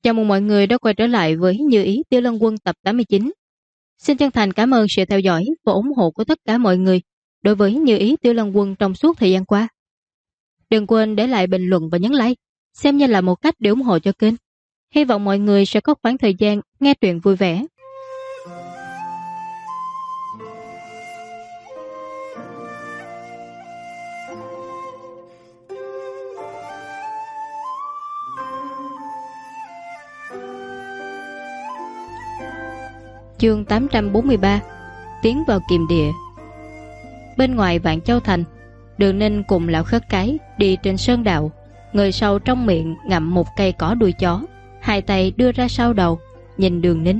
Chào mừng mọi người đã quay trở lại với Như Ý Tiêu Lân Quân tập 89. Xin chân thành cảm ơn sự theo dõi và ủng hộ của tất cả mọi người đối với Như Ý Tiêu Lân Quân trong suốt thời gian qua. Đừng quên để lại bình luận và nhấn like, xem như là một cách để ủng hộ cho kênh. Hy vọng mọi người sẽ có khoảng thời gian nghe truyện vui vẻ. Chương 843. Tiến vào kiềm địa. Bên ngoài Vạn Châu Thành, Đường Ninh cùng lão khất cái đi trên sơn đạo, người sau trong miệng ngậm một cây cỏ đuôi chó, hai tay đưa ra sau đầu, nhìn Đường Ninh.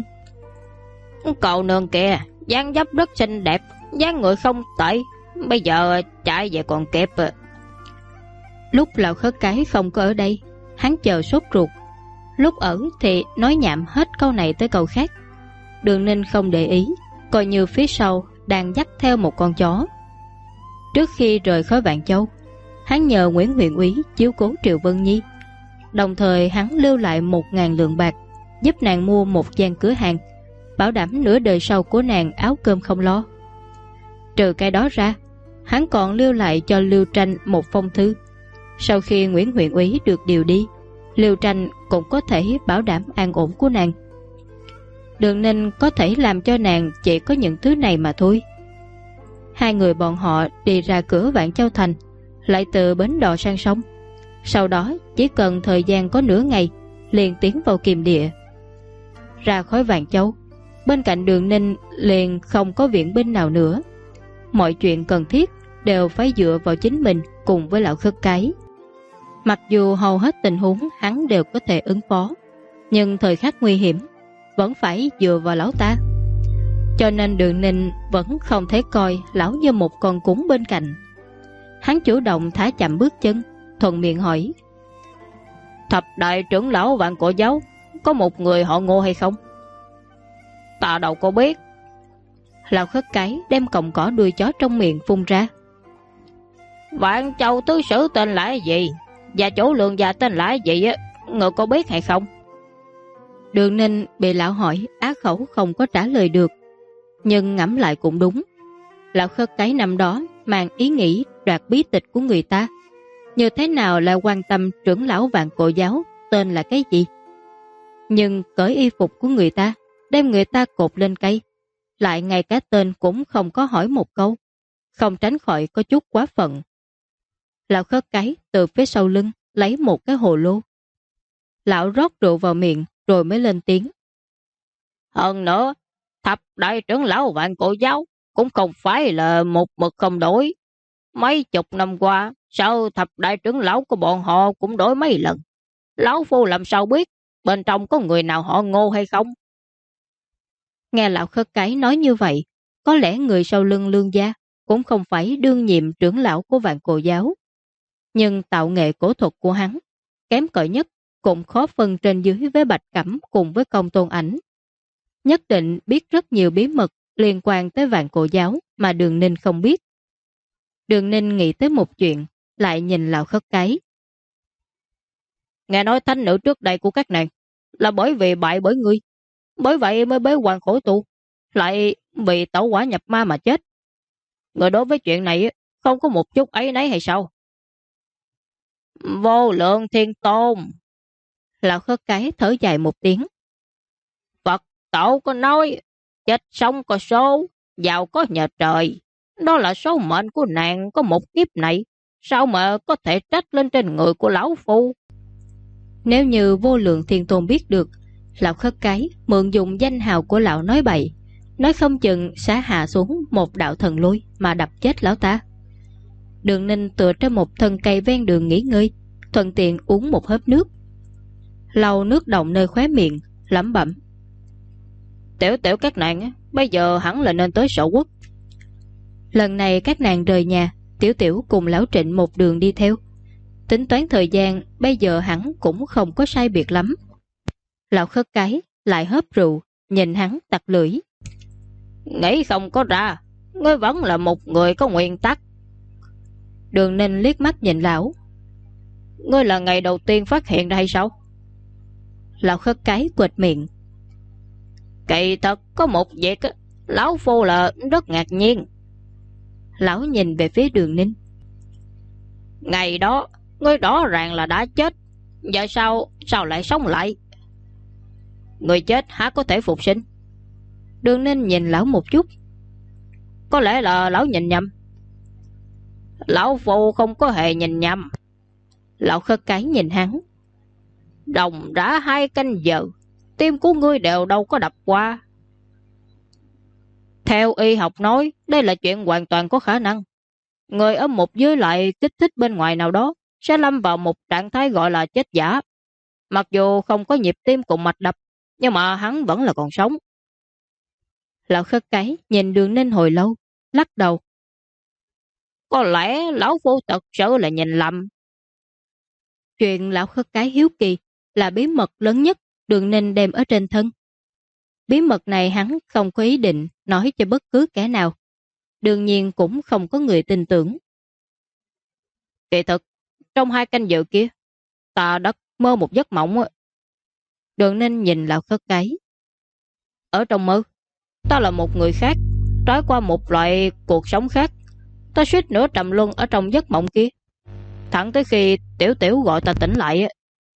Cậu nương kìa, dáng dấp rất xinh đẹp, dáng người không tệ, bây giờ chạy về còn kịp. Lúc lão khất cái không có ở đây, hắn chờ sốt ruột, lúc ở thì nói nhảm hết câu này tới câu khác. Đường Ninh không để ý, coi như phía sau đang dắt theo một con chó. Trước khi rời khỏi Vạn Châu, hắn nhờ Nguyễn huyện úy chiếu cố Triệu Vân Nhi, đồng thời hắn lưu lại 1.000 lượng bạc giúp nàng mua một gian cửa hàng, bảo đảm nửa đời sau của nàng áo cơm không lo. Trừ cái đó ra, hắn còn lưu lại cho Lưu Tranh một phong thư. Sau khi Nguyễn huyện úy được điều đi, Lưu Tranh cũng có thể bảo đảm an ổn của nàng. Đường Ninh có thể làm cho nàng chỉ có những thứ này mà thôi. Hai người bọn họ đi ra cửa Vạn Châu Thành, lại từ bến đò sang sông. Sau đó chỉ cần thời gian có nửa ngày liền tiến vào kiềm địa. Ra khỏi Vạn Châu, bên cạnh Đường Ninh liền không có viện binh nào nữa. Mọi chuyện cần thiết đều phải dựa vào chính mình cùng với lão khất cái. Mặc dù hầu hết tình huống hắn đều có thể ứng phó, nhưng thời khắc nguy hiểm vẫn phải dựa vào lão ta. Cho nên Đường Ninh vẫn không thể coi lão như một con cún bên cạnh. Hắn chủ động thả chậm bước chân, thuận miệng hỏi: Thập đại trưởng lão Vạn Cổ Giáo có một người họ Ngô hay không? Ta đâu có biết. Lão khất cái đem cọng cỏ đuôi chó trong miệng phun ra. Vạn Châu tứ sử tên là gì? Và chủ lượng gia tên là gì á? Người có biết hay không? Đường Ninh bị lão hỏi á khẩu không có trả lời được. Nhưng ngẫm lại cũng đúng. Lão khất cái năm đó mang ý nghĩ đoạt bí tịch của người ta, như thế nào là quan tâm trưởng lão Vạn Cổ Giáo tên là cái gì. Nhưng cởi y phục của người ta, đem người ta cột lên cây, lại ngay cả tên cũng không có hỏi một câu, không tránh khỏi có chút quá phận. Lão khất cái từ phía sau lưng lấy một cái hồ lô. Lão rót rượu vào miệng rồi mới lên tiếng. Hơn nữa, thập đại trưởng lão Vạn Cổ Giáo cũng không phải là một mực không đổi. Mấy chục năm qua, sao thập đại trưởng lão của bọn họ cũng đổi mấy lần. Lão phu làm sao biết bên trong có người nào họ Ngô hay không? Nghe lão khất cái nói như vậy, có lẽ người sau lưng Lương gia cũng không phải đương nhiệm trưởng lão của Vạn Cổ Giáo. Nhưng tạo nghệ cổ thuật của hắn, kém cỏi nhất cũng khó phân trên dưới với Bạch Cẩm cùng với Công Tôn Ảnh. Nhất định biết rất nhiều bí mật liên quan tới Vạn Cổ Giáo mà Đường Ninh không biết. Đường Ninh nghĩ tới một chuyện, lại nhìn lão khất cái. Nghe nói thánh nữ trước đây của các nàng là bởi vì bại bởi ngươi, bởi vậy mới bế quan khổ tu, lại bị tẩu hỏa nhập ma mà chết. Người đối với chuyện này không có một chút ấy nấy hay sao? Vô lượng thiên tôn. Lão khất cái thở dài một tiếng. Phật tổ có nói, chết sống có số, giàu có nhờ trời. Đó là số mệnh của nàng có một kiếp này, sao mà có thể trách lên trên người của lão phu? Nếu như vô lượng thiên tôn biết được, lão khất cái mượn dùng danh hào của lão nói bậy, nói không chừng sẽ hạ xuống một đạo thần lôi mà đập chết lão ta. Đường Ninh tựa trên một thân cây ven đường nghỉ ngơi, thuận tiện uống một hớp nước, lau nước động nơi khóe miệng, lẩm bẩm. Tiểu tiểu các nàng bây giờ hẳn là nên tới Sở Quốc. Lần này các nàng rời nhà, Tiểu tiểu cùng lão Trịnh một đường đi theo. Tính toán thời gian bây giờ hẳn cũng không có sai biệt lắm. Lão khất cái lại hớp rượu, nhìn hắn tặc lưỡi. Nghĩ không có ra, ngươi vẫn là một người có nguyên tắc. Đường Ninh liếc mắt nhìn lão. Ngươi là ngày đầu tiên phát hiện ra hay sao? Lão Khất Cái quệt miệng. Kỳ thật có một việc lão phu là rất ngạc nhiên. Lão nhìn về phía Đường Ninh. Ngày đó ngươi rõ ràng là đã chết, giờ sao lại sống lại? Người chết há có thể phục sinh? Đường Ninh nhìn lão một chút. Có lẽ là lão nhìn nhầm. Lão phu không có hề nhìn nhầm. Lão Khất Cái nhìn hắn. Đồng đã 2 canh giờ, tim của ngươi đều đâu có đập qua. Theo y học nói, đây là chuyện hoàn toàn có khả năng. Người ở một dưới lại kích thích bên ngoài nào đó sẽ lâm vào một trạng thái gọi là chết giả. Mặc dù không có nhịp tim cùng mạch đập, nhưng mà hắn vẫn là còn sống. Lão Khất Cái nhìn Đường Ninh hồi lâu, lắc đầu. Có lẽ lão phu thật sự là nhìn lầm. Chuyện Lão Khất Cái hiếu kỳ là bí mật lớn nhất Đường Ninh đem ở trên thân. Bí mật này hắn không có ý định nói cho bất cứ kẻ nào. Đương nhiên cũng không có người tin tưởng. Kỳ thực, trong 2 canh giờ kia, ta đã mơ một giấc mộng. Đường Ninh nhìn Lão Khất Cái. Ở trong mơ, ta là một người khác, trải qua một loại cuộc sống khác. Ta suýt nữa trầm luân ở trong giấc mộng kia, thẳng tới khi Tiểu Tiểu gọi ta tỉnh lại.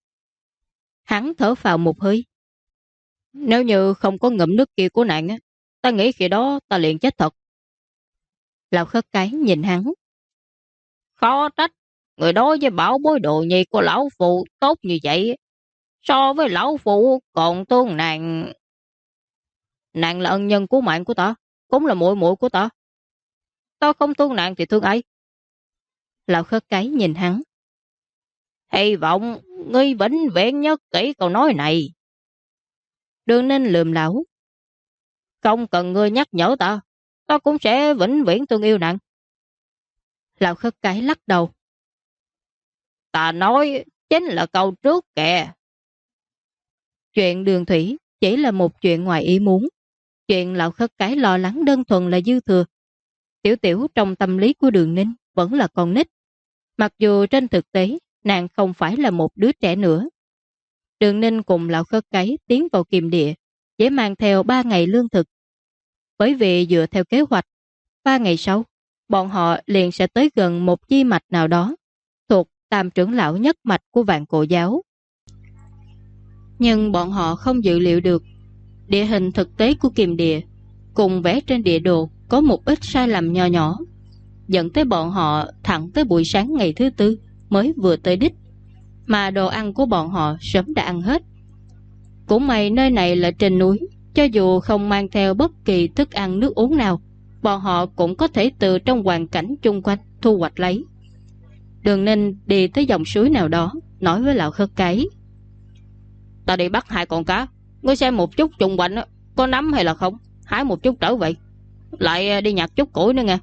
Hắn thở phào một hơi. Nếu như không có ngụm nước kia của nàng, ta nghĩ khi đó ta liền chết thật. Lão Khất Cái nhìn hắn. Khó trách người đối với bảo bối đồ nhi của lão phụ tốt như vậy. So với lão phụ còn thương nàng. Nàng là ân nhân của mạng của ta, cũng là muội muội của ta. Ta không thương nàng thì thương ai? Lão Khất Cái nhìn hắn. Hy vọng ngươi vĩnh viễn nhớ kỹ câu nói này. Đường Ninh lườm lão. Không cần ngươi nhắc nhở ta, ta cũng sẽ vĩnh viễn thương yêu nàng. Lão Khất Cái lắc đầu. Ta nói chính là câu trước kìa. Chuyện Đường Thủy chỉ là một chuyện ngoài ý muốn. Chuyện Lão Khất Cái lo lắng đơn thuần là dư thừa. Tiểu Tiểu trong tâm lý của Đường Ninh vẫn là con nít. Mặc dù trên thực tế nàng không phải là một đứa trẻ nữa. Đường Ninh cùng Lão Khất Cái tiến vào Kiềm Địa, chỉ mang theo 3 ngày lương thực. Bởi vì dựa theo kế hoạch, 3 ngày sau, bọn họ liền sẽ tới gần một chi mạch nào đó, thuộc tam trưởng lão nhất mạch của Vạn Cổ Giáo. Nhưng bọn họ không dự liệu được, địa hình thực tế của Kiềm Địa cùng vẽ trên địa đồ có một ít sai lầm nho nhỏ, dẫn tới bọn họ thẳng tới buổi sáng ngày thứ tư mới vừa tới đích, mà đồ ăn của bọn họ sớm đã ăn hết. Cũng may nơi này là trên núi, cho dù không mang theo bất kỳ thức ăn nước uống nào, bọn họ cũng có thể từ trong hoàn cảnh chung quanh thu hoạch lấy. Đường Ninh đi tới dòng suối nào đó, nói với Lão Khất Cái. Ta đi bắt 2 con cá, ngươi xem một chút chung quanh có nấm hay là không, hái một chút trở vậy. Lại đi nhặt chút củi nữa nha.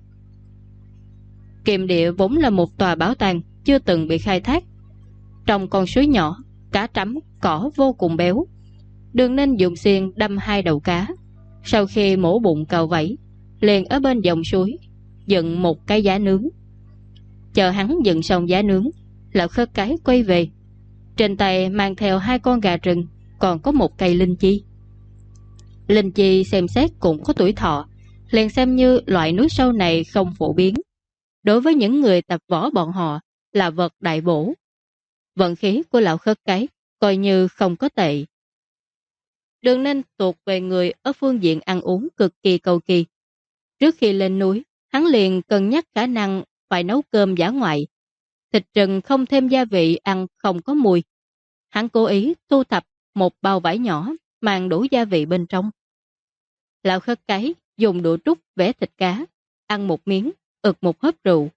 Kiềm Địa vốn là một tòa bảo tàng chưa từng bị khai thác. Trong con suối nhỏ, cá trắm, cỏ vô cùng béo. Đường Ninh dùng xiên đâm 2 đầu cá. Sau khi mổ bụng cào vẫy, liền ở bên dòng suối dựng một cái giá nướng. Chờ hắn dựng xong giá nướng, Lão Khất Cái quay về. Trên tay mang theo 2 con gà rừng, còn có một cây linh chi. Linh chi xem xét cũng có tuổi thọ, liền xem như loại núi sâu này không phổ biến. Đối với những người tập võ bọn họ là vật đại bổ. Vận khí của Lão Khất Cái coi như không có tệ. Đường Ninh thuộc về người ở phương diện ăn uống cực kỳ cầu kỳ. Trước khi lên núi, hắn liền cân nhắc khả năng phải nấu cơm dã ngoại. Thịt rừng không thêm gia vị ăn không có mùi. Hắn cố ý thu thập một bao vải nhỏ mang đủ gia vị bên trong. Lão Khất Cái dùng đũa trúc vẽ thịt cá, ăn một miếng, ực một hớp rượu.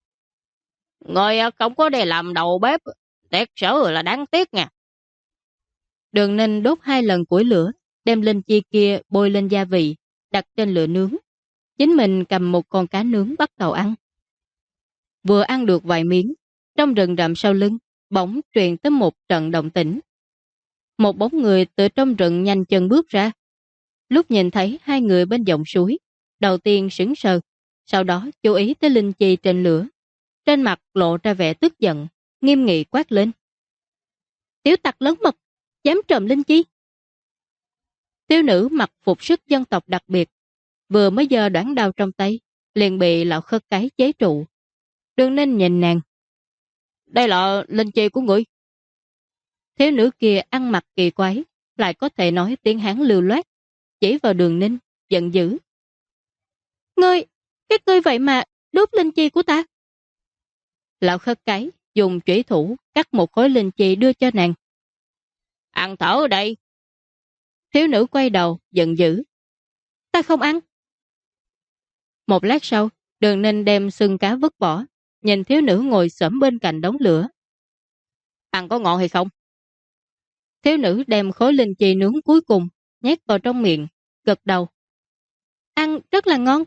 Người không có để làm đầu bếp, thật sự là đáng tiếc nha. Đường Ninh đốt 2 lần củi lửa, đem linh chi kia bôi lên gia vị, đặt trên lửa nướng. Chính mình cầm một con cá nướng bắt đầu ăn. Vừa ăn được vài miếng, trong rừng rậm sau lưng, bỗng truyền tới một trận động tĩnh. Một bóng người từ trong rừng nhanh chân bước ra. Lúc nhìn thấy 2 người bên dòng suối, đầu tiên sững sờ, sau đó chú ý tới linh chi trên lửa. Trên mặt lộ ra vẻ tức giận, nghiêm nghị quát lên. Tiểu tặc lớn mật, dám trộm linh chi. Thiếu nữ mặc phục sức dân tộc đặc biệt, vừa mới giơ đoản đao trong tay, liền bị lão khất cái chế trụ. Đường Ninh nhìn nàng. Đây là linh chi của người. Thiếu nữ kia ăn mặc kỳ quái, lại có thể nói tiếng Hán lưu loát, chỉ vào Đường Ninh, giận dữ. Các ngươi vậy mà đốt linh chi của ta. Lão khất cái dùng chủy thủ cắt một khối linh chi đưa cho nàng. Ăn thở ở đây. Thiếu nữ quay đầu, giận dữ. Ta không ăn. Một lát sau, Đường Ninh đem xương cá vứt bỏ, nhìn thiếu nữ ngồi xổm bên cạnh đống lửa. Ăn có ngon hay không? Thiếu nữ đem khối linh chi nướng cuối cùng, nhét vào trong miệng, gật đầu. Ăn rất là ngon.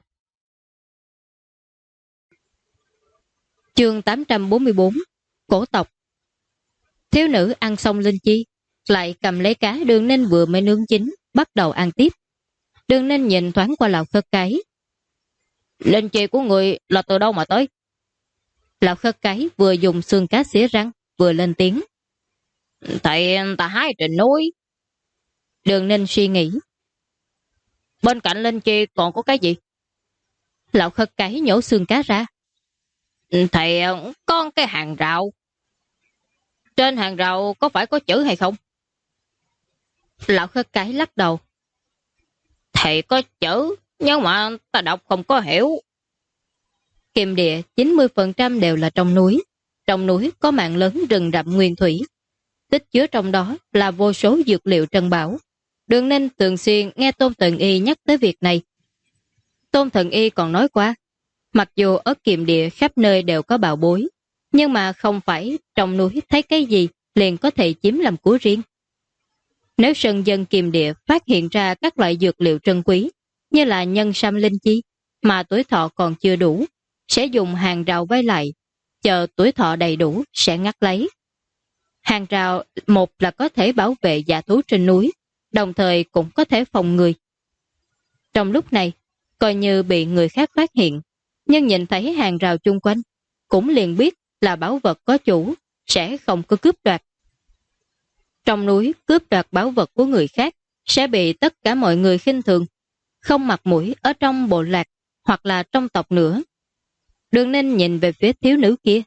Chương 844, Cổ tộc. Thiếu nữ ăn xong linh chi, lại cầm lấy cá Đường Ninh vừa mới nướng chín, bắt đầu ăn tiếp. Đường Ninh nhìn thoáng qua lão khất cái. Linh chi của người là từ đâu mà tới? Lão khất cái vừa dùng xương cá xỉa răng, vừa lên tiếng. Tại ta hái trên núi. Đường Ninh suy nghĩ. Bên cạnh linh chi còn có cái gì? Lão khất cái nhổ xương cá ra. Thầy con cái hàng rào. Trên hàng rào có phải có chữ hay không? Lão khất cái lắc đầu. Thầy có chữ, nhưng mà ta đọc không có hiểu. Kim địa 90% đều là trong núi. Trong núi có mảng lớn rừng rậm nguyên thủy. Tích chứa trong đó là vô số dược liệu trân bảo. Đường Ninh thường xuyên nghe Tôn Thần Y nhắc tới việc này. Tôn Thần Y còn nói qua, mặc dù ở Kiềm địa khắp nơi đều có bảo bối, nhưng mà không phải trong núi thấy cái gì liền có thể chiếm làm của riêng. Nếu sơn dân Kiềm địa phát hiện ra các loại dược liệu trân quý, như là nhân sâm linh chi, mà tuổi thọ còn chưa đủ, sẽ dùng hàng rào vây lại, chờ tuổi thọ đầy đủ sẽ ngắt lấy. Hàng rào một là có thể bảo vệ dã thú trên núi, đồng thời cũng có thể phòng người. Trong lúc này, coi như bị người khác phát hiện, nhưng nhìn thấy hàng rào chung quanh, cũng liền biết là bảo vật có chủ, sẽ không có cướp đoạt. Trong núi cướp đoạt bảo vật của người khác sẽ bị tất cả mọi người khinh thường, không mặt mũi ở trong bộ lạc hoặc là trong tộc nữa. Đường Ninh nhìn về phía thiếu nữ kia.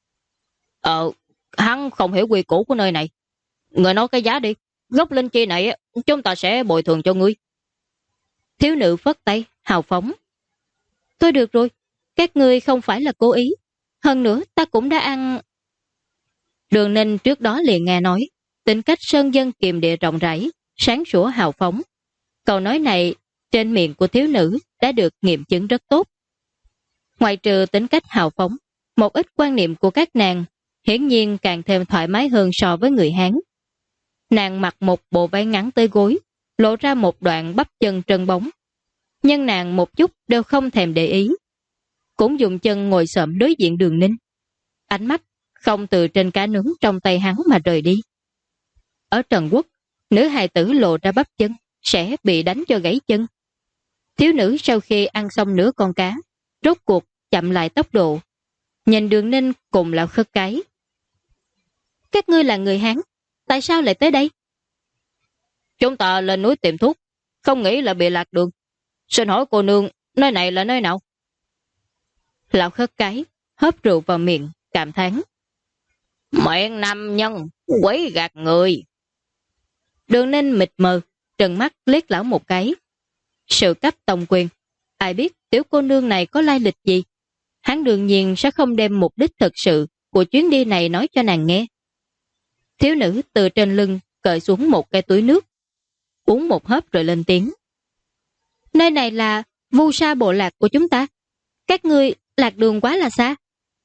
Hắn không hiểu quy củ của nơi này. Người nói cái giá đi, gốc linh chi này chúng ta sẽ bồi thường cho ngươi. Thiếu nữ phất tay, hào phóng. Thôi được rồi, các ngươi không phải là cố ý. Hơn nữa ta cũng đã ăn. Đường Ninh trước đó liền nghe nói, tính cách sơn dân Kiềm địa rộng rãi, sáng sủa hào phóng. Câu nói này trên miệng của thiếu nữ đã được nghiệm chứng rất tốt. Ngoài trừ tính cách hào phóng, một ít quan niệm của các nàng hiển nhiên càng thêm thoải mái hơn so với người Hán. Nàng mặc một bộ váy ngắn tới gối, lộ ra một đoạn bắp chân trơn bóng. Nhưng nàng một chút đều không thèm để ý. Cũng dùng chân ngồi xổm đối diện Đường Ninh. Ánh mắt không từ trên cá nướng trong tay hắn mà rời đi. Ở Trần Quốc, nữ hài tử lộ ra bắp chân sẽ bị đánh cho gãy chân. Thiếu nữ sau khi ăn xong nửa con cá, rốt cuộc chậm lại tốc độ, nhìn Đường Ninh cùng lão khất cái. Các ngươi là người Hán, tại sao lại tới đây? Chúng ta lên núi tìm thuốc, không nghĩ là bị lạc đường. Xin hỏi cô nương, nơi này là nơi nào? Lão khất cái hớp rượu vào miệng, cảm thán. Miệng nam nhân, quấy gạt người. Đường Ninh mịt mờ, trừng mắt liếc lão một cái. Sự cấp tông quyền, ai biết tiểu cô nương này có lai lịch gì? Hắn đương nhiên sẽ không đem mục đích thực sự của chuyến đi này nói cho nàng nghe. Thiếu nữ từ trên lưng cởi xuống một cái túi nước, uống một hớp rồi lên tiếng. Nơi này là Vu Sa bộ lạc của chúng ta. Các ngươi lạc đường quá là xa.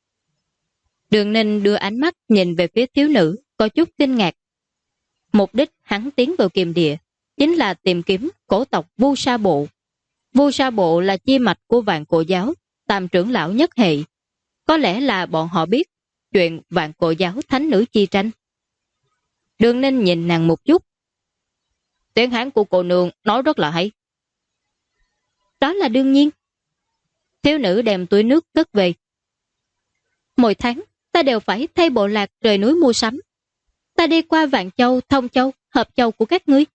Đường Ninh đưa ánh mắt nhìn về phía thiếu nữ, có chút kinh ngạc. Mục đích hắn tiến vào Kiềm địa chính là tìm kiếm cổ tộc Vu Sa bộ. Vu Sa bộ là chi mạch của Vạn Cổ giáo, tam trưởng lão nhất hệ. Có lẽ là bọn họ biết chuyện Vạn Cổ giáo thánh nữ chi tranh. Đường Ninh nhìn nàng một chút. Tiếng Hán của cô nương nói rất là hay. Đó là đương nhiên. Thiếu nữ đem túi nước cất về. Mỗi tháng ta đều phải thay bộ lạc rời núi mua sắm. Ta đi qua Vạn Châu, Thông Châu hợp châu của các ngươi.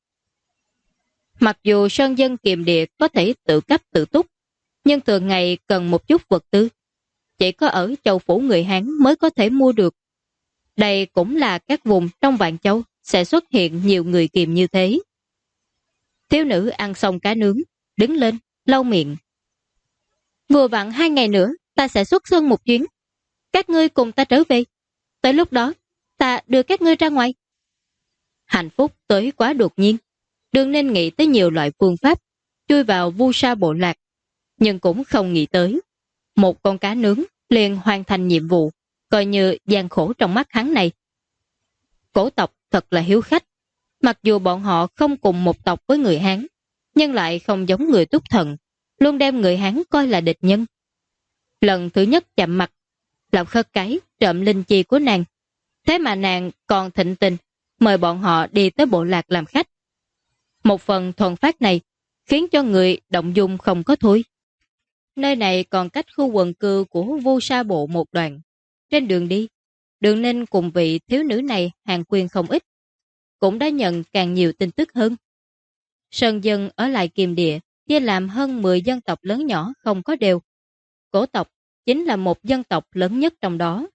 Mặc dù sơn dân kiềm địa có thể tự cấp tự túc, nhưng thường ngày cần một chút vật tư. Chỉ có ở châu phủ người Hán mới có thể mua được. Đây cũng là các vùng trong Vạn Châu sẽ xuất hiện nhiều người kiềm như thế. Thiếu nữ ăn xong cá nướng, đứng lên, lau miệng. Vừa vặn 2 ngày nữa, ta sẽ xuất sơn một chuyến. Các ngươi cùng ta trở về. Tới lúc đó, ta đưa các ngươi ra ngoài. Hạnh phúc tới quá đột nhiên. Đừng nên nghĩ tới nhiều loại phương pháp, chui vào vu sa bộ lạc. Nhưng cũng không nghĩ tới. Một con cá nướng liền hoàn thành nhiệm vụ, coi như gian khổ trong mắt hắn này. Cổ tộc thật là hiếu khách. Mặc dù bọn họ không cùng một tộc với người Hán, nhưng lại không giống người Túc Thần, luôn đem người Hán coi là địch nhân. Lần thứ nhất chạm mặt, Lão Khất Cái trộm linh chi của nàng. Thế mà nàng còn thịnh tình mời bọn họ đi tới bộ lạc làm khách. Một phần thuần phát này khiến cho người động dung không có thôi. Nơi này còn cách khu quần cư của Vu Sa Bộ một đoạn. Trên đường đi, Đường Ninh cùng vị thiếu nữ này hàng quyền không ít, cũng đã nhận càng nhiều tin tức hơn. Sơn dân ở lại Kiềm Địa chia làm hơn 10 dân tộc lớn nhỏ không có đều. Cổ tộc chính là một dân tộc lớn nhất trong đó.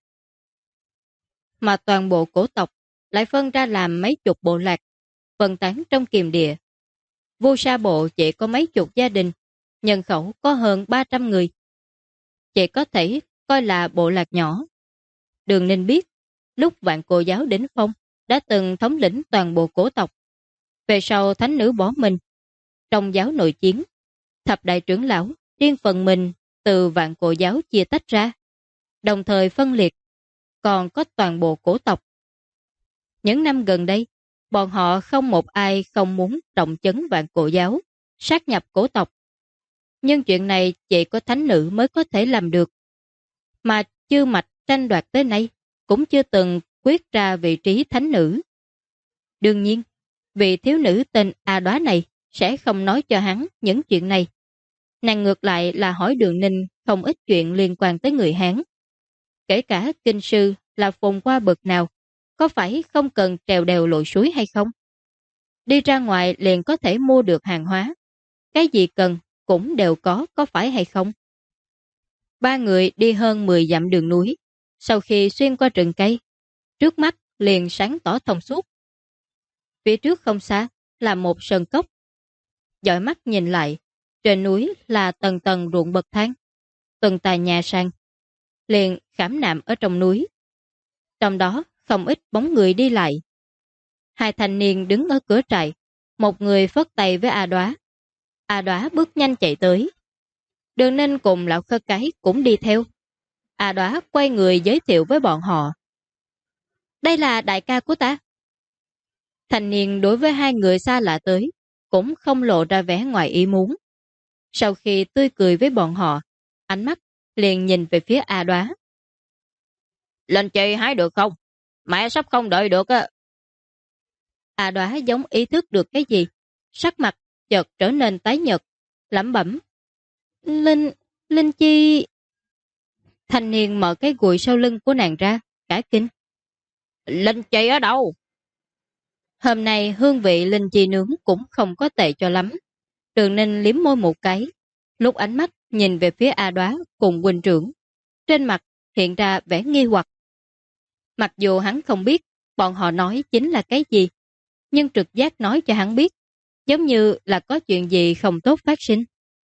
Mà toàn bộ cổ tộc lại phân ra làm mấy chục bộ lạc, phân tán trong Kiềm Địa. Vu Sa Bộ chỉ có mấy chục gia đình, nhân khẩu có hơn 300 người. Chỉ có thể coi là bộ lạc nhỏ. Đường Ninh biết, lúc Vạn Cổ Giáo đỉnh phong đã từng thống lĩnh toàn bộ cổ tộc. Về sau thánh nữ bỏ mình. Trong giáo nội chiến, thập đại trưởng lão riêng phần mình từ Vạn Cổ Giáo chia tách ra, đồng thời phân liệt, còn có toàn bộ cổ tộc. Những năm gần đây, bọn họ không một ai không muốn động chấn Vạn Cổ Giáo, sát nhập cổ tộc. Nhưng chuyện này chỉ có thánh nữ mới có thể làm được. Mà Chư Mạch tranh đoạt tới nay cũng chưa từng quyết ra vị trí thánh nữ. Đương nhiên, vị thiếu nữ tên A Đóa này sẽ không nói cho hắn những chuyện này. Nàng ngược lại là hỏi Đường Ninh không ít chuyện liên quan tới người Hán. Kể cả kinh sư là phồn qua bậc nào, có phải không cần trèo đèo lội suối hay không? Đi ra ngoài liền có thể mua được hàng hóa. Cái gì cần cũng đều có phải hay không? Ba người đi hơn 10 dặm đường núi. Sau khi xuyên qua rừng cây, trước mắt liền sáng tỏ thông suốt. Phía trước không xa là một sơn cốc. Dõi mắt nhìn lại, trên núi là tầng tầng ruộng bậc thang, từng tòa nhà sang, liền khảm nạm ở trong núi. Trong đó không ít bóng người đi lại. Hai thanh niên đứng ở cửa trại, một người phất tay với A Đóa. A Đóa bước nhanh chạy tới. Đường Ninh cùng Lão Khất Cái cũng đi theo. A Đóa quay người giới thiệu với bọn họ. Đây là đại ca của ta. Thanh niên đối với hai người xa lạ tới, cũng không lộ ra vẻ ngoài ý muốn. Sau khi tươi cười với bọn họ, ánh mắt liền nhìn về phía A Đóa. Lên chơi hái được không? Mẹ sắp không đợi được á. A Đóa giống ý thức được cái gì, sắc mặt chợt trở nên tái nhợt, lẩm bẩm. Linh chi... Thanh niên mở cái gùi sau lưng của nàng ra, cả kinh. Linh chi ở đâu? Hôm nay hương vị linh chi nướng cũng không có tệ cho lắm. Đường Ninh liếm môi một cái, lúc ánh mắt nhìn về phía A Đóa cùng huynh trưởng. Trên mặt hiện ra vẻ nghi hoặc. Mặc dù hắn không biết bọn họ nói chính là cái gì, nhưng trực giác nói cho hắn biết, giống như là có chuyện gì không tốt phát sinh.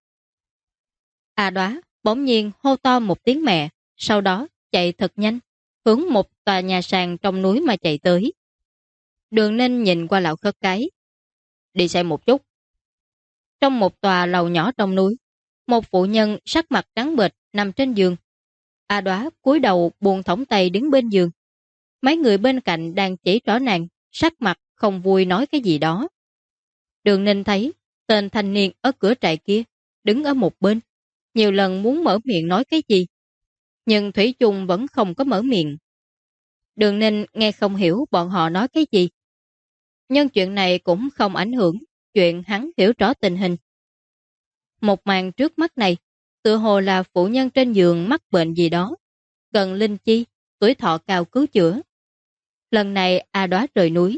A Đóa bỗng nhiên hô to một tiếng mẹ, sau đó chạy thật nhanh, hướng một tòa nhà sàn trong núi mà chạy tới. Đường Ninh nhìn qua Lão Khất Cái. Đi xem một chút. Trong một tòa lầu nhỏ trong núi, một phụ nhân sắc mặt trắng bệch nằm trên giường. A Đóa cúi đầu buông thõng tay đứng bên giường. Mấy người bên cạnh đang chỉ trỏ nàng, sắc mặt không vui nói cái gì đó. Đường Ninh thấy tên thanh niên ở cửa trại kia đứng ở một bên, nhiều lần muốn mở miệng nói cái gì, nhưng thủy chung vẫn không có mở miệng. Đường Ninh nghe không hiểu bọn họ nói cái gì, nhưng chuyện này cũng không ảnh hưởng chuyện hắn hiểu rõ tình hình. Một màn trước mắt này tựa hồ là phụ nhân trên giường mắc bệnh gì đó, cần linh chi, tuổi thọ cao cứu chữa. Lần này A Đóa rời núi,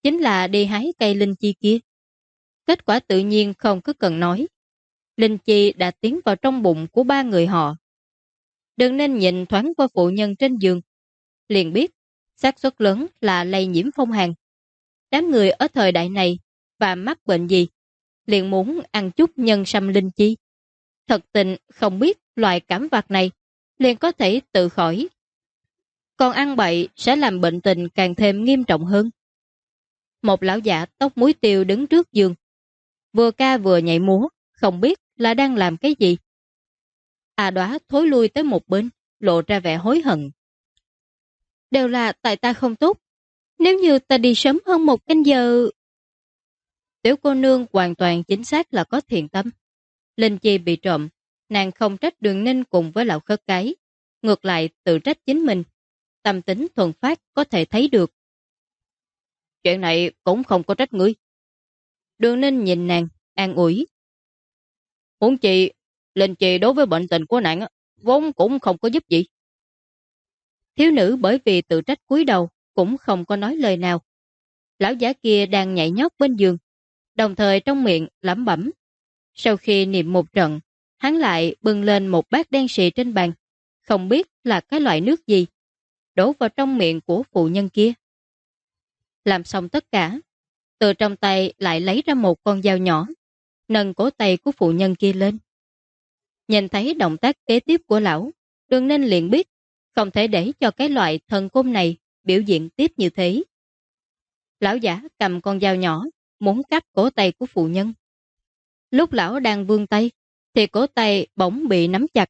chính là đi hái cây linh chi kia. Kết quả tự nhiên không có cần nói. Linh chi đã tiến vào trong bụng của ba người họ. Đừng nên nhìn thoáng qua phụ nhân trên giường, liền biết xác suất lớn là lây nhiễm phong hàn. Đám người ở thời đại này và mắc bệnh gì, liền muốn ăn chút nhân sâm linh chi. Thật tình không biết loại cảm vặt này liền có thể tự khỏi. Còn ăn bậy sẽ làm bệnh tình càng thêm nghiêm trọng hơn. Một lão giả tóc muối tiêu đứng trước giường, vừa ca vừa nhảy múa, không biết là đang làm cái gì. Đóa thối lui tới một bên, lộ ra vẻ hối hận. Đều là tại ta không tốt. Nếu như ta đi sớm hơn 1 canh giờ... Tiểu cô nương hoàn toàn chính xác là có thiện tâm. Linh chi bị trộm, nàng không trách Đường Ninh cùng với lão khất cái. Ngược lại tự trách chính mình. Tâm tính thuần phát có thể thấy được. Chuyện này cũng không có trách ngươi. Đường Ninh nhìn nàng, an ủi. Huống chi, Linh chi đối với bệnh tình của nàng vốn cũng không có giúp gì. Thiếu nữ bởi vì tự trách cúi đầu cũng không có nói lời nào. Lão giả kia đang nhảy nhót bên giường, đồng thời trong miệng lẩm bẩm. Sau khi niệm một trận, hắn lại bưng lên một bát đen xì trên bàn, không biết là cái loại nước gì, đổ vào trong miệng của phụ nhân kia. Làm xong tất cả, từ trong tay lại lấy ra một con dao nhỏ, nâng cổ tay của phụ nhân kia lên. Nhìn thấy động tác kế tiếp của lão, Đường Ninh liền biết không thể để cho cái loại thần côn này biểu diễn tiếp như thế. Lão giả cầm con dao nhỏ, muốn cắt cổ tay của phụ nhân. Lúc lão đang vươn tay, thì cổ tay bỗng bị nắm chặt.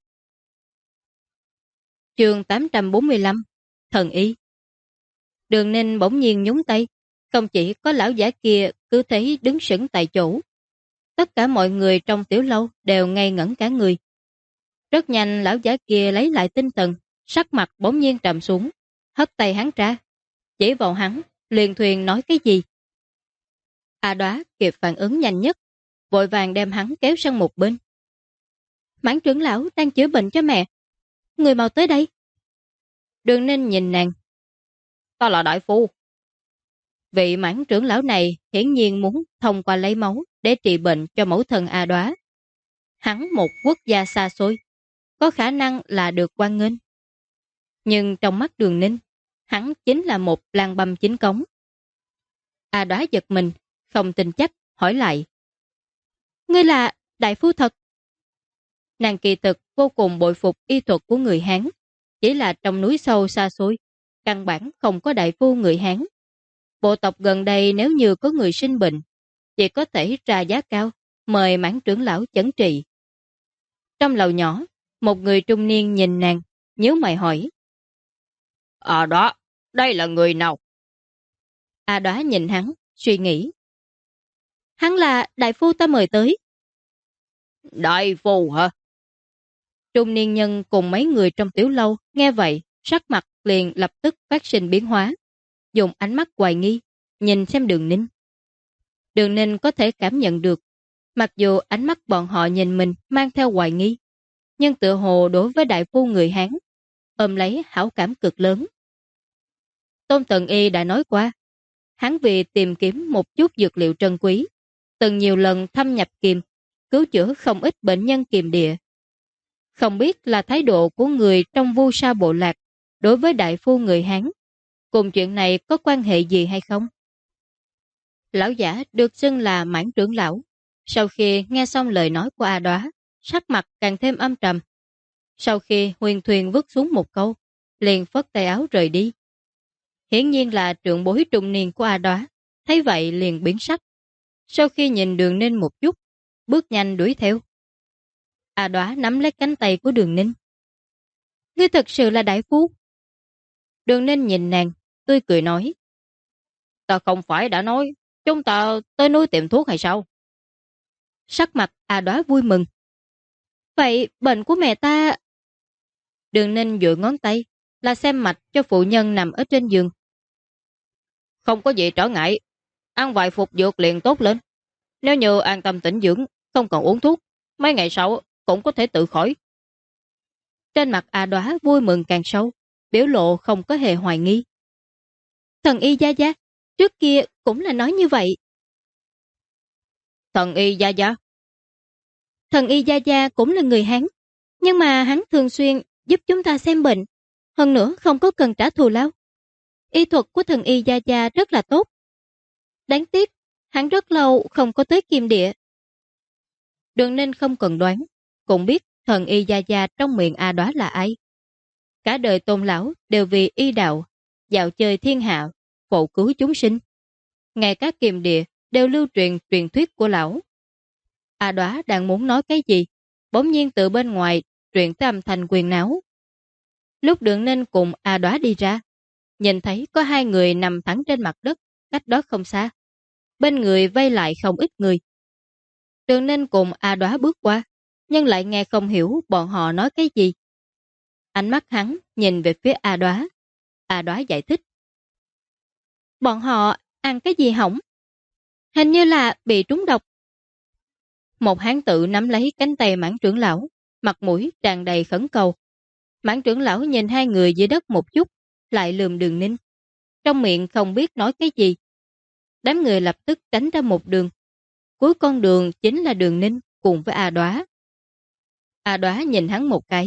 Chương 845, Thần Y. Đường Ninh bỗng nhiên nhúng tay, không chỉ có lão giả kia cứ thế đứng sững tại chỗ. Tất cả mọi người trong tiểu lâu đều ngây ngẩn cả người. Rất nhanh lão giả kia lấy lại tinh thần, sắc mặt bỗng nhiên trầm xuống, hất tay hắn ra, chỉ vào hắn, liền thuyền nói cái gì. Đóa kịp phản ứng nhanh nhất, vội vàng đem hắn kéo sang một bên. Mãn trưởng lão đang chữa bệnh cho mẹ, người mau tới đây. Đường Ninh nhìn nàng. Ta là đại phu. Vị mãn trưởng lão này hiển nhiên muốn thông qua lấy máu để trị bệnh cho mẫu thân Đóa. Hắn một quốc gia xa xôi, có khả năng là được hoan nghênh. Nhưng trong mắt Đường Ninh, hắn chính là một lang băm chính cống. Đóa giật mình, không tin chắc, hỏi lại. Ngươi là đại phu thật? Nàng kỳ thực vô cùng bội phục y thuật của người Hán, chỉ là trong núi sâu xa xôi, căn bản không có đại phu người Hán. Bộ tộc gần đây nếu như có người sinh bệnh, chỉ có thể ra giá cao, mời mãn trưởng lão chẩn trị. Trong lầu nhỏ, một người trung niên nhìn nàng, nhíu mày hỏi. Đó, đây là người nào? Đóa nhìn hắn, suy nghĩ. Hắn là đại phu ta mời tới. Đại phu hả? Trung niên nhân cùng mấy người trong tiểu lâu nghe vậy, sắc mặt liền lập tức phát sinh biến hóa, dùng ánh mắt hoài nghi nhìn xem Đường Ninh. Đường Ninh có thể cảm nhận được, mặc dù ánh mắt bọn họ nhìn mình mang theo hoài nghi, nhưng tựa hồ đối với đại phu người Hán ôm lấy hảo cảm cực lớn. Tôn Tần Y đã nói qua, hắn vì tìm kiếm một chút dược liệu trân quý, từng nhiều lần thâm nhập kiềm, cứu chữa không ít bệnh nhân kiềm địa. Không biết là thái độ của người trong Vu Sa bộ lạc đối với đại phu người Hán, cùng chuyện này có quan hệ gì hay không? Lão giả được xưng là mãn trưởng lão, sau khi nghe xong lời nói của Đóa, sắc mặt càng thêm âm trầm. Sau khi huyền thuyền vứt xuống một câu, liền phất tay áo rời đi. Hiển nhiên là trưởng bối trung niên của Đóa, thấy vậy liền biến sắc. Sau khi nhìn Đường Ninh một chút, bước nhanh đuổi theo. Đóa nắm lấy cánh tay của Đường Ninh. Ngươi thật sự là đại phu? Đường Ninh nhìn nàng, tươi cười nói. Ta không phải đã nói, chúng ta tới núi tiệm thuốc hay sao? Sắc mặt Đóa vui mừng. Vậy bệnh của mẹ ta... Đường Ninh duỗi ngón tay, là xem mạch cho phụ nhân nằm ở trên giường. Không có gì trở ngại, ăn vài phục dược liền tốt lên. Nếu như an tâm tĩnh dưỡng, không cần uống thuốc, mấy ngày sau cũng có thể tự khỏi. Trên mặt Đóa vui mừng càng sâu, biểu lộ không có hề hoài nghi. Thần Y gia gia, trước kia cũng là nói như vậy. Thần y Gia Gia. Thần y Gia Gia cũng là người Hán, nhưng mà hắn thường xuyên giúp chúng ta xem bệnh, hơn nữa không có cần trả thù lao. Y thuật của thần y Gia Gia rất là tốt. Đáng tiếc, hắn rất lâu không có tới Kim Địa. Đường Ninh không cần đoán, cũng biết thần y Gia Gia trong miệng A Đóa là ai. Cả đời Tôn lão đều vì y đạo, dạo chơi thiên hạ, phổ cứu chúng sinh. Ngay các Kim Địa đều lưu truyền truyền thuyết của lão. A Đóa đang muốn nói cái gì, bỗng nhiên từ bên ngoài truyền tới âm thanh quyền náo. Lúc Đường Ninh cùng A Đóa đi ra, nhìn thấy có hai người nằm thẳng trên mặt đất, cách đó không xa. Bên người vây lại không ít người. Đường Ninh cùng A Đóa bước qua, nhưng lại nghe không hiểu bọn họ nói cái gì. Ánh mắt hắn nhìn về phía A Đóa. A Đóa giải thích. Bọn họ ăn cái gì hỏng? Hình như là bị trúng độc. Một hán tự nắm lấy cánh tay Mãn trưởng lão, mặt mũi tràn đầy khẩn cầu. Mãn trưởng lão nhìn hai người dưới đất một chút, lại lườm Đường Ninh. Trong miệng không biết nói cái gì. Đám người lập tức tránh ra một đường. Cuối con đường chính là Đường Ninh cùng với A Đóa. A Đóa nhìn hắn một cái.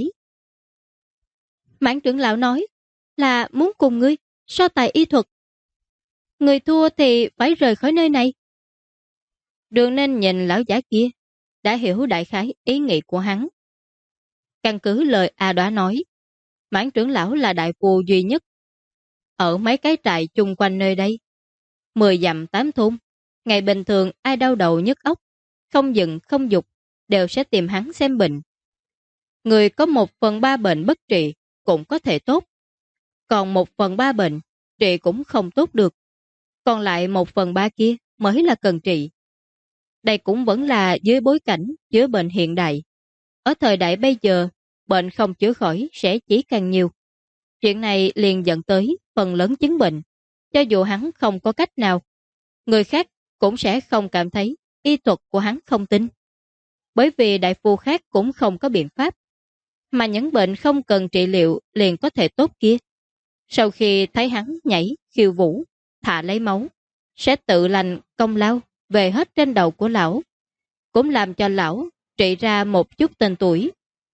Mãn trưởng lão nói là muốn cùng ngươi so tài y thuật. Người thua thì phải rời khỏi nơi này. Đường Ninh nhìn lão giả kia, đã hiểu đại khái ý nghĩ của hắn. Căn cứ lời A Đóa nói, Mãn trưởng lão là đại phu duy nhất. Ở mấy cái trại chung quanh nơi đây, 10 dặm 8 thôn, ngày bình thường ai đau đầu nhức óc, không giận không dục, đều sẽ tìm hắn xem bệnh. Người có 1/3 bệnh bất trị cũng có thể tốt, còn 1/3 bệnh trị cũng không tốt được, còn lại 1/3 kia mới là cần trị. Đây cũng vẫn là dưới bối cảnh chữa bệnh hiện đại. Ở thời đại bây giờ, bệnh không chữa khỏi sẽ chỉ càng nhiều. Chuyện này liền dẫn tới phần lớn chứng bệnh. Cho dù hắn không có cách nào, người khác cũng sẽ không cảm thấy y thuật của hắn không tin. Bởi vì đại phu khác cũng không có biện pháp. Mà những bệnh không cần trị liệu liền có thể tốt kia. Sau khi thấy hắn nhảy, khiêu vũ, thả lấy máu, sẽ tự lành công lao về hết trên đầu của lão. Cũng làm cho lão trị ra một chút tên tuổi.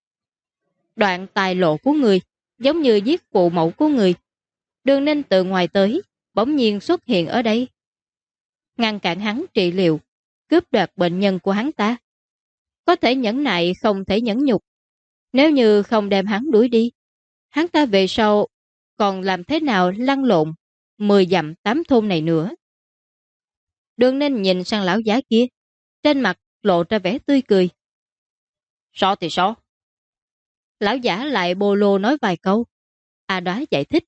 Đoạn tài lộ của người giống như giết phụ mẫu của người. Đường Ninh từ ngoài tới, bỗng nhiên xuất hiện ở đây. Ngăn cản hắn trị liệu, cướp đoạt bệnh nhân của hắn ta. Có thể nhẫn nại không thể nhẫn nhục. Nếu như không đem hắn đuổi đi, hắn ta về sau còn làm thế nào lăn lộn 10 dặm 8 thôn này nữa. Đường Ninh nhìn sang lão giả kia, trên mặt lộ ra vẻ tươi cười. So thì so. Lão giả lại bô lô nói vài câu. A Đóa giải thích.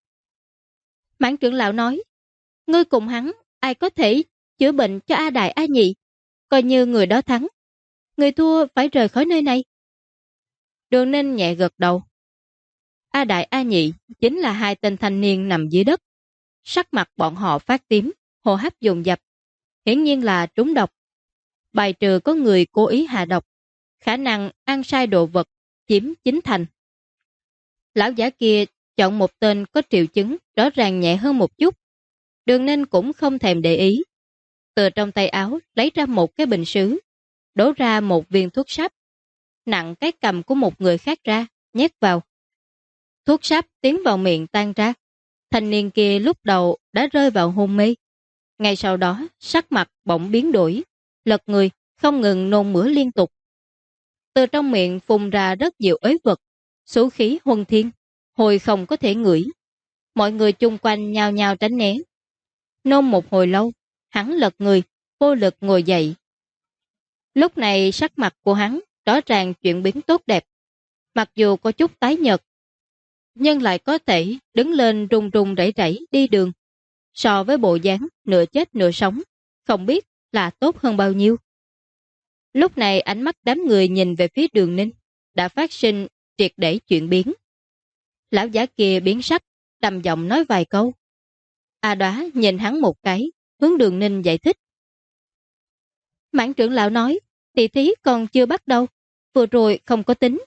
Mãn trưởng lão nói, ngươi cùng hắn, ai có thể chữa bệnh cho A Đại A Nhị, coi như người đó thắng. Người thua phải rời khỏi nơi này. Đường Ninh nhẹ gật đầu. A Đại A Nhị chính là hai tên thanh niên nằm dưới đất. Sắc mặt bọn họ phát tím, hô hấp dồn dập. Hiển nhiên là trúng độc. Bài trừ có người cố ý hạ độc, khả năng ăn sai đồ vật chiếm 9 thành. Lão giả kia chọn một tên có triệu chứng rõ ràng nhẹ hơn một chút. Đường Ninh cũng không thèm để ý. Từ trong tay áo lấy ra một cái bình sứ, đổ ra một viên thuốc sáp, nặng cái cầm của một người khác ra, nhét vào. Thuốc sáp tiến vào miệng tan ra. Thanh niên kia lúc đầu đã rơi vào hôn mê. Ngay sau đó, sắc mặt bỗng biến đổi, lật người, không ngừng nôn mửa liên tục. Từ trong miệng phun ra rất nhiều ế vật, số khí huân thiên, hồi không có thể ngửi. Mọi người chung quanh nhao nhao tránh né. Nôn một hồi lâu, hắn lật người, vô lực ngồi dậy. Lúc này sắc mặt của hắn rõ ràng chuyển biến tốt đẹp. Mặc dù có chút tái nhợt, nhưng lại có thể đứng lên run run rẩy rẩy đi đường. So với bộ dáng nửa chết nửa sống, không biết là tốt hơn bao nhiêu. Lúc này ánh mắt đám người nhìn về phía Đường Ninh đã phát sinh triệt để chuyển biến. Lão giả kia biến sắc, trầm giọng nói vài câu. A Đóa nhìn hắn một cái, hướng Đường Ninh giải thích. Mãn trưởng lão nói, tỷ thí còn chưa bắt đầu, vừa rồi không có tính.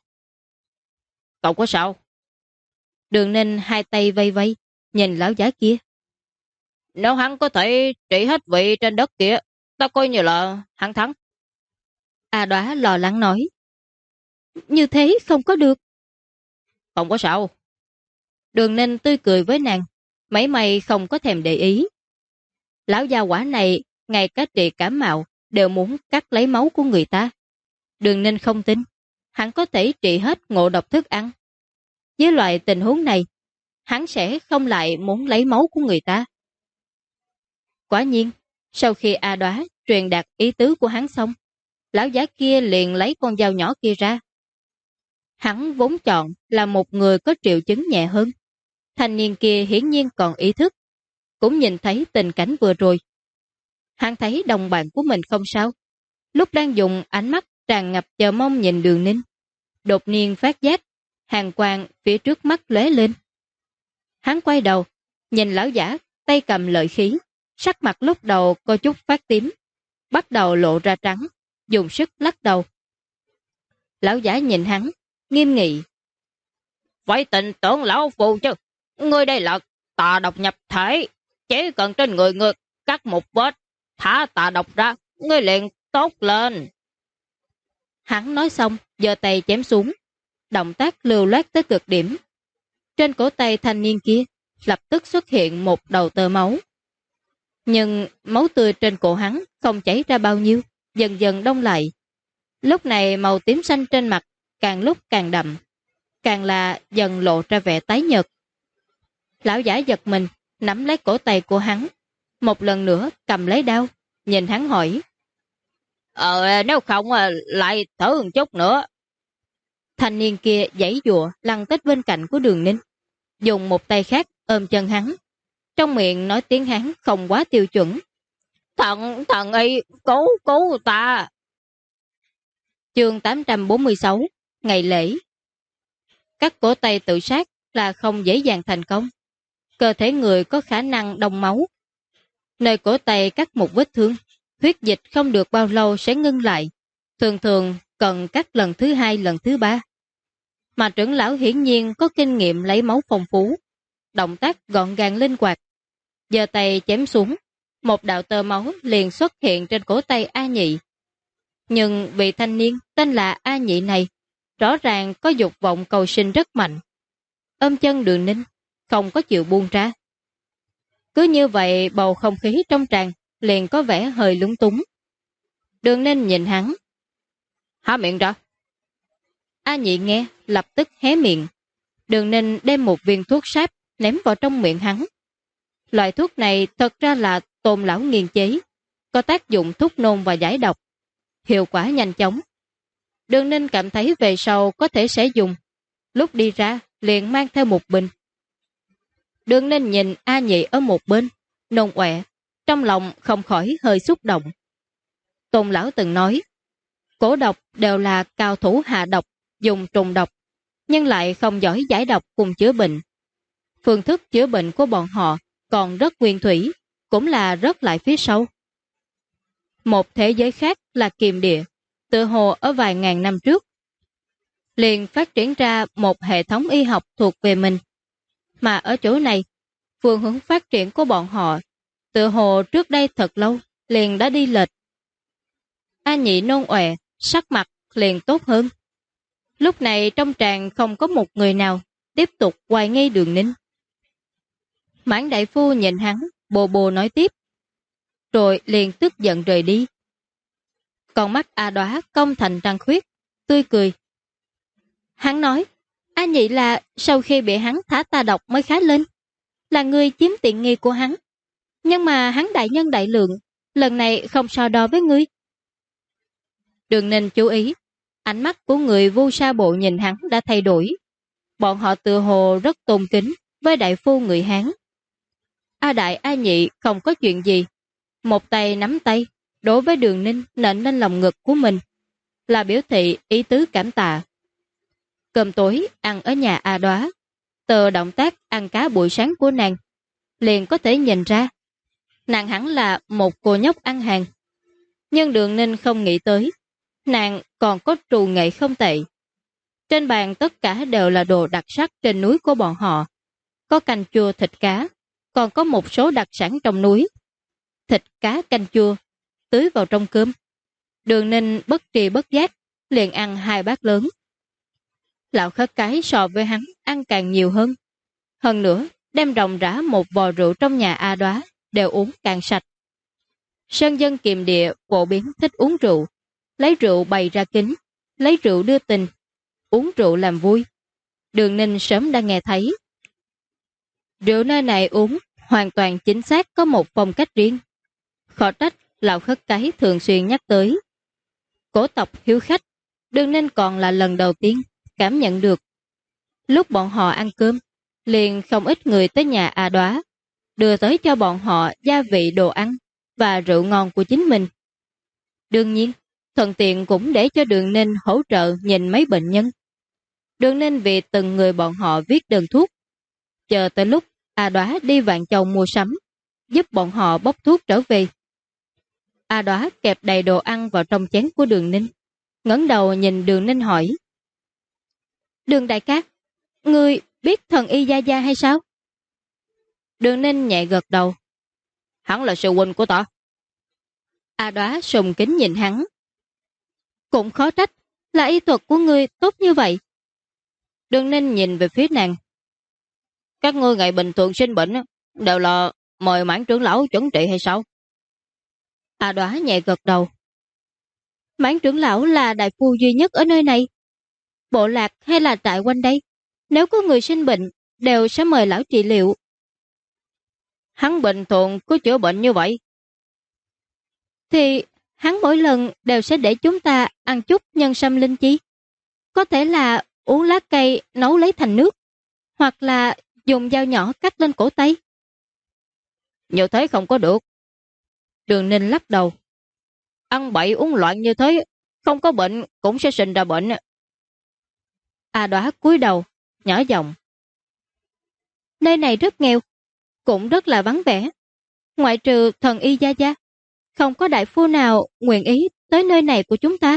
Cậu có sao? Đường Ninh hai tay vây vây, nhìn lão giả kia. Nếu hắn có thể trị hết vị trên đất kia, ta coi như là hắn thắng. A Đóa lo lắng nói. Như thế không có được. Không có sao. Đường Ninh tươi cười với nàng, mấy mày không có thèm để ý. Lão gia quả này, ngay cả trị cảm mạo, đều muốn cắt lấy máu của người ta. Đường Ninh không tin, hắn có thể trị hết ngộ độc thức ăn. Với loại tình huống này, hắn sẽ không lại muốn lấy máu của người ta. Quả nhiên, sau khi A Đóa truyền đạt ý tứ của hắn xong, lão giả kia liền lấy con dao nhỏ kia ra. Hắn vốn chọn là một người có triệu chứng nhẹ hơn. Thanh niên kia hiển nhiên còn ý thức, cũng nhìn thấy tình cảnh vừa rồi. Hắn thấy đồng bạn của mình không sao, lúc đang dùng ánh mắt tràn ngập chờ mong nhìn Đường Ninh, đột nhiên phát giác, hàn quang phía trước mắt lóe lên. Hắn quay đầu, nhìn lão giả, tay cầm lợi khí, sắc mặt lúc đầu có chút phát tím, bắt đầu lộ ra trắng, dùng sức lắc đầu. Lão giả nhìn hắn, nghiêm nghị. Phải tin tưởng lão phù chứ. Ngươi đây là tà độc nhập thể. Chỉ cần trên người ngươi cắt một vết, thả tà độc ra, ngươi liền tốt lên. Hắn nói xong, giơ tay chém xuống. Động tác lưu loát tới cực điểm. Trên cổ tay thanh niên kia, lập tức xuất hiện một đầu tơ máu. Nhưng máu tươi trên cổ hắn không chảy ra bao nhiêu, dần dần đông lại. Lúc này màu tím xanh trên mặt càng lúc càng đậm, càng là dần lộ ra vẻ tái nhợt. Lão giả giật mình, nắm lấy cổ tay của hắn, một lần nữa cầm lấy đao, nhìn hắn hỏi. Nếu không lại thử một chút nữa. Thanh niên kia giãy giụa lăn tích bên cạnh của Đường Ninh, dùng một tay khác ôm chân hắn, trong miệng nói tiếng Hán không quá tiêu chuẩn. Thần y, cứu ta. Chương 846, ngày lễ. Cắt cổ tay tự sát là không dễ dàng thành công. Cơ thể người có khả năng đông máu. Nơi cổ tay cắt một vết thương, huyết dịch không được bao lâu sẽ ngưng lại. Thường thường cần cắt lần thứ 2, lần thứ 3. Mà trưởng lão hiển nhiên có kinh nghiệm lấy máu phong phú. Động tác gọn gàng linh hoạt. Giơ tay chém xuống, một đạo tơ máu liền xuất hiện trên cổ tay A Nhị. Nhưng vị thanh niên tên là A Nhị này, rõ ràng có dục vọng cầu sinh rất mạnh. Ôm chân Đường Ninh, không có chịu buông ra. Cứ như vậy bầu không khí trong tràn liền có vẻ hơi lúng túng. Đường Ninh nhìn hắn. Há miệng ra. A Nhị nghe, lập tức hé miệng. Đường Ninh đem một viên thuốc sáp ném vào trong miệng hắn. Loại thuốc này thật ra là Tôn lão nghiên chế, có tác dụng thuốc nôn và giải độc. Hiệu quả nhanh chóng. Đường Ninh cảm thấy về sau có thể sẽ dùng. Lúc đi ra, liền mang theo một bình. Đường Ninh nhìn A Nhị ở một bên, nôn ọe, trong lòng không khỏi hơi xúc động. Tôn lão từng nói, cổ độc đều là cao thủ hạ độc, dùng trùng độc, nhưng lại không giỏi giải độc cùng chữa bệnh. Phương thức chữa bệnh của bọn họ còn rất nguyên thủy, cũng là rất lại phía sau. Một thế giới khác là Kiềm Địa, tự hồ ở vài ngàn năm trước, liền phát triển ra một hệ thống y học thuộc về mình. Mà ở chỗ này, phương hướng phát triển của bọn họ, tự hồ trước đây thật lâu, liền đã đi lệch. A Nhị nôn ọe, sắc mặt liền tốt hơn. Lúc này trong tràng không có một người nào tiếp tục hoài nghi Đường Ninh. Mãn đại phu nhìn hắn, bồ bồ nói tiếp, rồi liền tức giận rời đi. Còn mắt A Đóa cong thành răng khuyết, tươi cười. Hắn nói, A Nhị là sau khi bị hắn thả tà độc mới khá lên, là người chiếm tiện nghi của hắn. Nhưng mà hắn đại nhân đại lượng, lần này không so đo với ngươi. Đường Ninh chú ý, ánh mắt của người Vu Sa Bộ nhìn hắn đã thay đổi. Bọn họ tự hồ rất tôn kính với đại phu người Hán. A Đại A Nhị không có chuyện gì, một tay nắm tay, đối với Đường Ninh nện lên lòng ngực của mình, là biểu thị ý tứ cảm tạ. Cơm tối ăn ở nhà A Đóa, từ động tác ăn cá buổi sáng của nàng, liền có thể nhìn ra, nàng hẳn là một cô nhóc ăn hàng. Nhưng Đường Ninh không nghĩ tới, nàng còn có trù nghệ không tệ. Trên bàn tất cả đều là đồ đặc sắc trên núi của bọn họ, có canh chua thịt cá, còn có một số đặc sản trong núi. Thịt cá canh chua, tưới vào trong cơm. Đường Ninh bất tri bất giác, liền ăn 2 bát lớn. Lão Khất Cái so với hắn ăn càng nhiều hơn. Hơn nữa, đem ròng rã một vò rượu trong nhà A Đóa đều uống càng sạch. Sơn dân kiềm địa phổ biến thích uống rượu, lấy rượu bày ra kính, lấy rượu đưa tình, uống rượu làm vui. Đường Ninh sớm đã nghe thấy. Rượu nơi này uống hoàn toàn chính xác có một phong cách riêng. Khó trách Lão Khất Cái thường xuyên nhắc tới. Cổ tộc hiếu khách, Đường Ninh còn là lần đầu tiên cảm nhận được. Lúc bọn họ ăn cơm, liền không ít người tới nhà A Đóa, đưa tới cho bọn họ gia vị đồ ăn và rượu ngon của chính mình. Đương nhiên, thuận tiện cũng để cho Đường Ninh hỗ trợ nhìn mấy bệnh nhân. Đường Ninh vì từng người bọn họ viết đơn thuốc, chờ tới lúc A Đóa đi Vạn Châu mua sắm, giúp bọn họ bốc thuốc trở về. A Đóa kẹp đầy đồ ăn vào trong chén của Đường Ninh, ngẩng đầu nhìn Đường Ninh hỏi: Đường đại ca, ngươi biết thần y Gia Gia hay sao? Đường Ninh nhẹ gật đầu. Hắn là sư huynh của ta. A Đóa sùng kính nhìn hắn. Cũng khó trách, là y thuật của ngươi tốt như vậy. Đường Ninh nhìn về phía nàng. Các ngươi ngày bình thường sinh bệnh đều là mời Mãn trưởng lão chuẩn trị hay sao? A Đóa nhẹ gật đầu. Mãn trưởng lão là đại phu duy nhất ở nơi này. Bộ lạc hay là trại quanh đây, nếu có người sinh bệnh, đều sẽ mời lão trị liệu. Hắn bình thường có chữa bệnh như vậy? Thì hắn mỗi lần đều sẽ để chúng ta ăn chút nhân sâm linh chi. Có thể là uống lá cây nấu lấy thành nước, hoặc là dùng dao nhỏ cắt lên cổ tay. Như thế không có được. Đường Ninh lắc đầu. Ăn bậy uống loạn như thế, không có bệnh cũng sẽ sinh ra bệnh. A Đóa cúi đầu, nhỏ giọng. Nơi này rất nghèo, cũng rất là vắng vẻ. Ngoại trừ thần y Gia Gia, không có đại phu nào nguyện ý tới nơi này của chúng ta.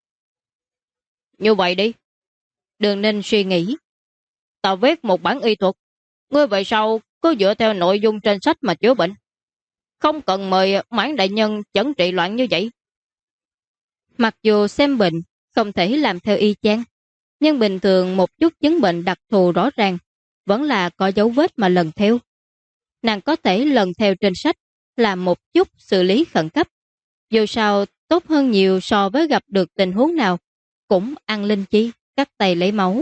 Như vậy đi. Đường Ninh suy nghĩ. Ta viết một bản y thuật, ngươi về sau cứ dựa theo nội dung trên sách mà chữa bệnh. Không cần mời Mãn đại nhân chẩn trị loạn như vậy. Mặc dù xem bệnh không thể làm theo y chang, nhưng bình thường một chút chứng bệnh đặc thù rõ ràng vẫn là có dấu vết mà lần theo. Nàng có thể lần theo trên sách, làm một chút xử lý khẩn cấp. Dù sao tốt hơn nhiều so với gặp được tình huống nào cũng ăn linh chi, cắt tay lấy máu.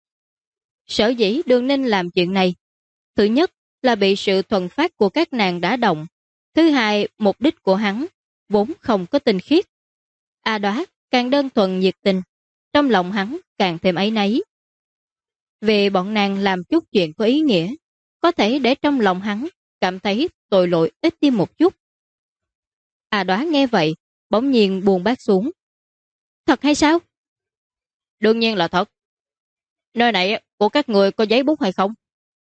Sở dĩ Đường Ninh làm chuyện này, thứ nhất là bị sự thuần phát của các nàng đã động. Thứ hai, mục đích của hắn vốn không có tinh khiết. A Đóa càng đơn thuần nhiệt tình, trong lòng hắn càng thêm áy náy. Vì bọn nàng làm chút chuyện có ý nghĩa, có thể để trong lòng hắn cảm thấy tội lỗi ít đi một chút. A Đóa nghe vậy, bỗng nhiên buông bát xuống. Thật hay sao? Đương nhiên là thật. Nơi này của các người có giấy bút hay không?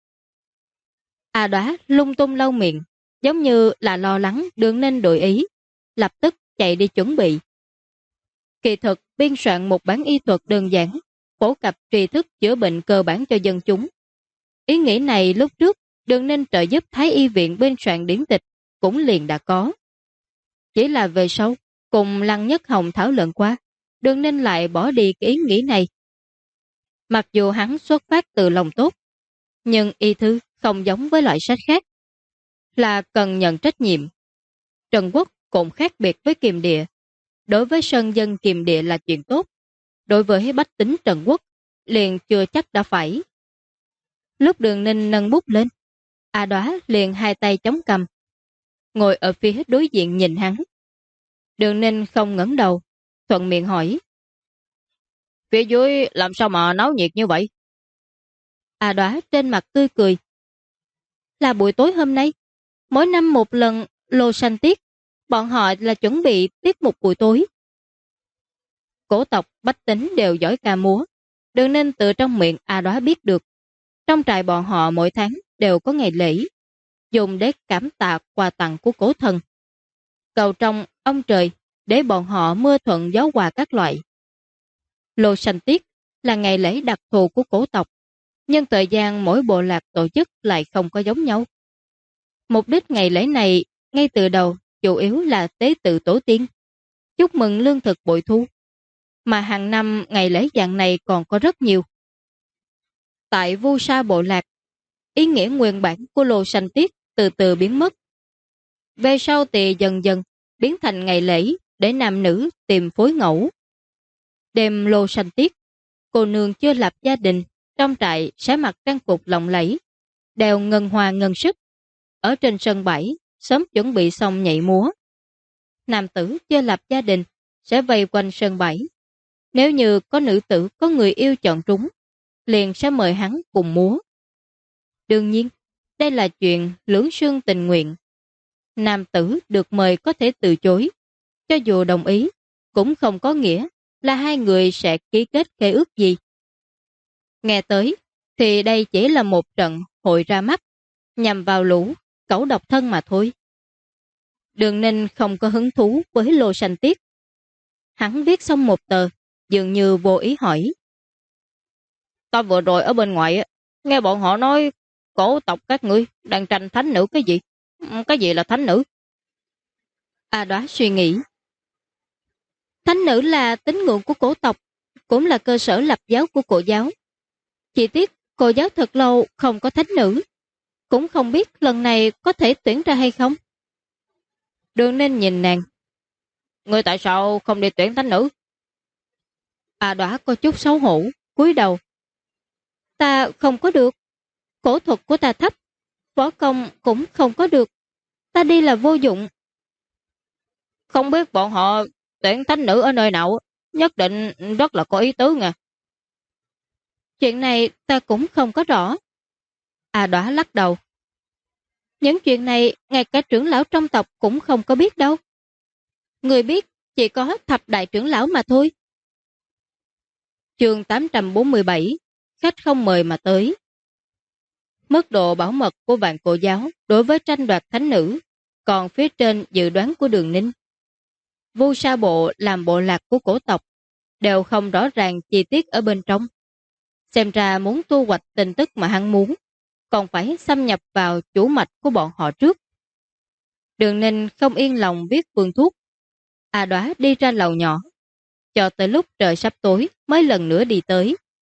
A Đóa lung tung lau miệng, giống như là lo lắng Đường Ninh đổi ý, lập tức chạy đi chuẩn bị. Kỳ thực biên soạn một bản y thuật đơn giản, phổ cập tri thức chữa bệnh cơ bản cho dân chúng. Ý nghĩ này lúc trước Đường Ninh trợ giúp Thái y viện biên soạn điển tịch cũng liền đã có. Chỉ là về sau, cùng Lăng Nhất Hồng thảo luận qua, Đường Ninh lại bỏ đi cái ý nghĩ này. Mặc dù hắn xuất phát từ lòng tốt, nhưng y thư không giống với loại sách khác, là cần nhận trách nhiệm. Trần Quốc cũng khác biệt với Kiềm Địa. Đối với sơn dân Kiềm Địa là chuyện tốt, đối với bách tính Trần Quốc liền chưa chắc đã phải. Lúc Đường Ninh nâng bút lên, A Đóa liền hai tay chống cằm, ngồi ở phía đối diện nhìn hắn. Đường Ninh không ngẩng đầu, thuận miệng hỏi. Phía dưới làm sao mà náo nhiệt như vậy? A Đóa trên mặt tươi cười. Là buổi tối hôm nay, mỗi năm một lần lô sanh tiết, bọn họ là chuẩn bị tiết mục buổi tối. Cổ tộc bách tính đều giỏi ca múa, Đường Ninh từ trong miệng A Đóa biết được. Trong trại bọn họ mỗi tháng đều có ngày lễ, dùng để cảm tạ quà tặng của cổ thần. Cầu trong ông trời để bọn họ mưa thuận gió hòa các loại. Lô sanh tiết là ngày lễ đặc thù của cổ tộc, nhưng thời gian mỗi bộ lạc tổ chức lại không có giống nhau. Mục đích ngày lễ này ngay từ đầu chủ yếu là tế tự tổ tiên, chúc mừng lương thực bội thu, mà hàng năm ngày lễ dạng này còn có rất nhiều. Tại Vu Sa bộ lạc, ý nghĩa nguyên bản của lô sanh tiết từ từ biến mất. Về sau thì dần dần biến thành ngày lễ để nam nữ tìm phối ngẫu. Đêm lô sanh tiết, cô nương chưa lập gia đình trong trại sẽ mặc trang phục lộng lẫy, đeo ngân hoa ngân sức, ở trên sân bãi sớm chuẩn bị xong nhảy múa. Nam tử chưa lập gia đình sẽ vây quanh sân bãi. Nếu như có nữ tử có người yêu chọn trúng, liền sẽ mời hắn cùng múa. Đương nhiên, đây là chuyện lưỡng xương tình nguyện. Nam tử được mời có thể từ chối, cho dù đồng ý, cũng không có nghĩa là hai người sẽ ký kết khế ước gì. Nghe tới, thì đây chỉ là một trận hội ra mắt, nhằm vào lũ cẩu độc thân mà thôi. Đường Ninh không có hứng thú với lô sanh tiết. Hắn viết xong một tờ, dường như vô ý hỏi. Ta vừa rồi ở bên ngoài, nghe bọn họ nói cổ tộc các ngươi đang tranh thánh nữ cái gì? Cái gì là thánh nữ? A Đoá suy nghĩ. Thánh nữ là tín ngưỡng của cổ tộc, cũng là cơ sở lập giáo của cổ giáo. Chỉ tiếc cổ giáo thật lâu không có thánh nữ, cũng không biết lần này có thể tuyển ra hay không. Đường Ninh nhìn nàng. Ngươi tại sao không đi tuyển thánh nữ? A Đoá có chút xấu hổ, cúi đầu. Ta không có được. Cổ thuật của ta thấp, võ công cũng không có được. Ta đi là vô dụng. Không biết bọn họ tuyển thánh nữ ở nơi nào, nhất định rất là có ý tứ nha. Chuyện này ta cũng không có rõ. A Đoá lắc đầu. Những chuyện này ngay cả trưởng lão trong tộc cũng không có biết đâu. Người biết chỉ có thập đại trưởng lão mà thôi. Chương 847, khách không mời mà tới. Mức độ bảo mật của vạn cổ giáo đối với tranh đoạt thánh nữ còn phía trên dự đoán của Đường Ninh. Vu Sa bộ làm bộ lạc của cổ tộc đều không rõ ràng chi tiết ở bên trong. Xem ra muốn thu hoạch tin tức mà hắn muốn, còn phải xâm nhập vào chủ mạch của bọn họ trước. Đường Ninh không yên lòng viết phương thuốc. A Đoá đi ra lầu nhỏ, cho tới lúc trời sắp tối mới lần nữa đi tới.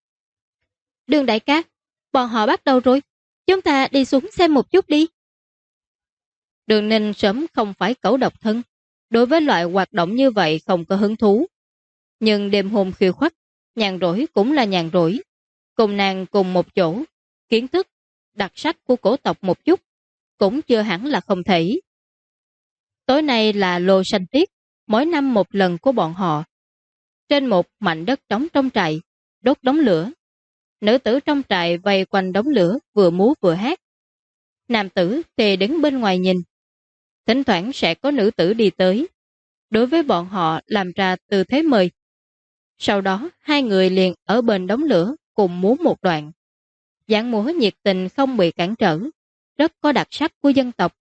Đường đại ca, bọn họ bắt đầu rồi, chúng ta đi xuống xem một chút đi. Đường Ninh sớm không phải cẩu độc thân, đối với loại hoạt động như vậy không có hứng thú. Nhưng đêm hôm khuya khoắt, nhàn rỗi cũng là nhàn rỗi. Cùng nàng cùng một chỗ, kiến thức, đặc sắc của cổ tộc một chút, cũng chưa hẳn là không thể. Tối nay là lô sanh tiết, mỗi năm một lần của bọn họ. Trên một mảnh đất trống trong trại, đốt đống lửa. Nữ tử trong trại vây quanh đống lửa vừa múa vừa hát. Nam tử thì đứng bên ngoài nhìn. Thỉnh thoảng sẽ có nữ tử đi tới. Đối với bọn họ làm ra tư thế mời. Sau đó hai người liền ở bên đống lửa cùng múa một đoạn. Dáng múa nhiệt tình không bị cản trở, rất có đặc sắc của dân tộc.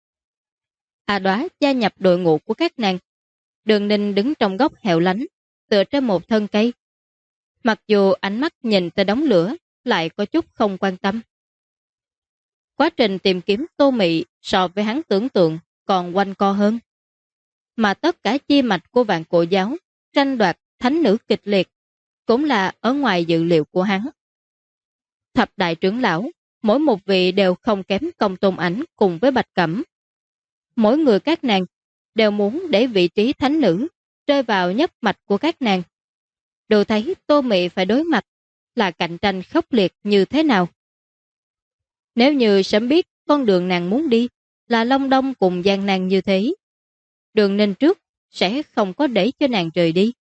A Đoá gia nhập đội ngũ của các nàng. Đường Ninh đứng trong góc hẻo lánh, tựa trên một thân cây. Mặc dù ánh mắt nhìn tới đống lửa, lại có chút không quan tâm. Quá trình tìm kiếm Tô Mị so với hắn tưởng tượng còn quanh co hơn. Mà tất cả chi mạch của vạn cổ giáo, tranh đoạt thánh nữ kịch liệt, cũng là ở ngoài dự liệu của hắn. Thập đại trưởng lão, mỗi một vị đều không kém Công Tôn Ảnh cùng với Bạch Cẩm. Mỗi người các nàng đều muốn để vị trí thánh nữ rơi vào nhấp mạch của các nàng. Đồ thấy Tô Mị phải đối mặt là cạnh tranh khốc liệt như thế nào. Nếu như sớm biết con đường nàng muốn đi là Long Đông cùng gian nàng như thế, Đường Ninh trước sẽ không có để cho nàng rời đi.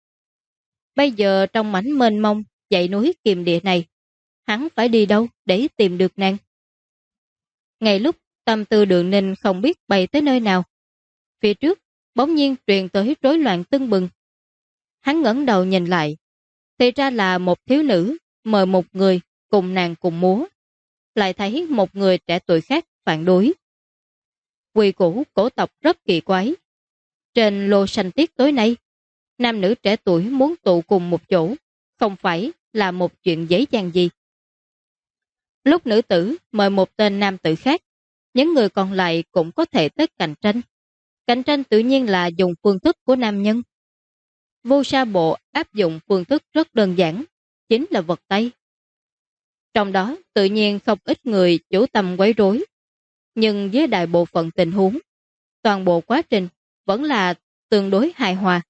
Bây giờ trong mảnh mênh mông dãy núi kiềm địa này, hắn phải đi đâu để tìm được nàng? Ngay lúc tâm tư Đường Ninh không biết bay tới nơi nào, phía trước bỗng nhiên truyền tới rối loạn tưng bừng. Hắn ngẩng đầu nhìn lại, thì ra là một thiếu nữ mời một người cùng nàng cùng múa, lại thấy một người trẻ tuổi khác phản đối. Quy củ cổ tộc rất kỳ quái. Trên lô sanh tiết tối nay, nam nữ trẻ tuổi muốn tụ cùng một chỗ, không phải là một chuyện dễ dàng gì. Lúc nữ tử mời một tên nam tử khác, Những người còn lại cũng có thể tới cạnh tranh. Cạnh tranh tự nhiên là dùng phương thức của nam nhân. Vô sa bộ áp dụng phương thức rất đơn giản, chính là vật tay. Trong đó tự nhiên không ít người chủ tâm quấy rối, nhưng với đại bộ phận tình huống, toàn bộ quá trình vẫn là tương đối hài hòa.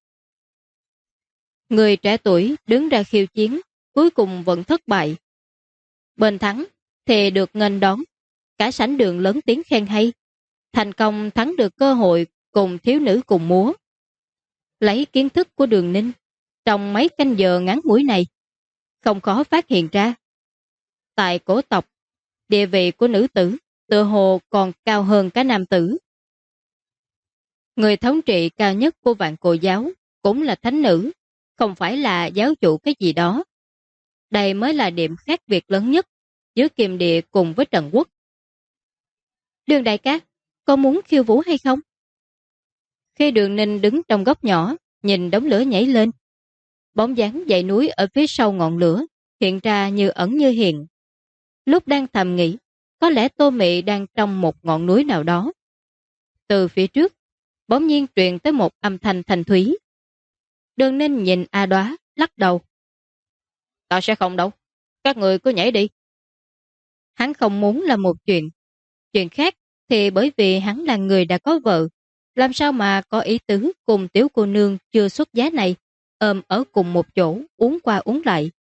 Người trẻ tuổi đứng ra khiêu chiến, cuối cùng vẫn thất bại. Bên thắng thì được nghênh đón, cả sảnh đường lớn tiếng khen hay, thành công thắng được cơ hội cùng thiếu nữ cùng múa. Lấy kiến thức của Đường Ninh, trong mấy canh giờ ngắn ngủi này, không khó phát hiện ra. Tại cổ tộc, địa vị của nữ tử tựa hồ còn cao hơn cả nam tử. Người thống trị cao nhất của Vạn Cổ giáo cũng là thánh nữ, không phải là giáo chủ cái gì đó. Đây mới là điểm khác biệt lớn nhất giữa Kiềm Địa cùng với Trần Quốc. Đường đại ca, có muốn khiêu vũ hay không? Khi Đường Ninh đứng trong góc nhỏ, nhìn đống lửa nhảy lên, bóng dáng dãy núi ở phía sau ngọn lửa hiện ra như ẩn như hiện. Lúc đang thầm nghĩ, có lẽ Tô Mị đang trong một ngọn núi nào đó. Từ phía trước, bỗng nhiên truyền tới một âm thanh thanh thúy. Đường Ninh nhìn A Đóa, lắc đầu. Ta sẽ không đâu, các người cứ nhảy đi. Hắn không muốn là một chuyện. Chuyện khác thì bởi vì hắn là người đã có vợ, làm sao mà có ý tứ cùng tiểu cô nương chưa xuất giá này ôm ở cùng một chỗ uống qua uống lại.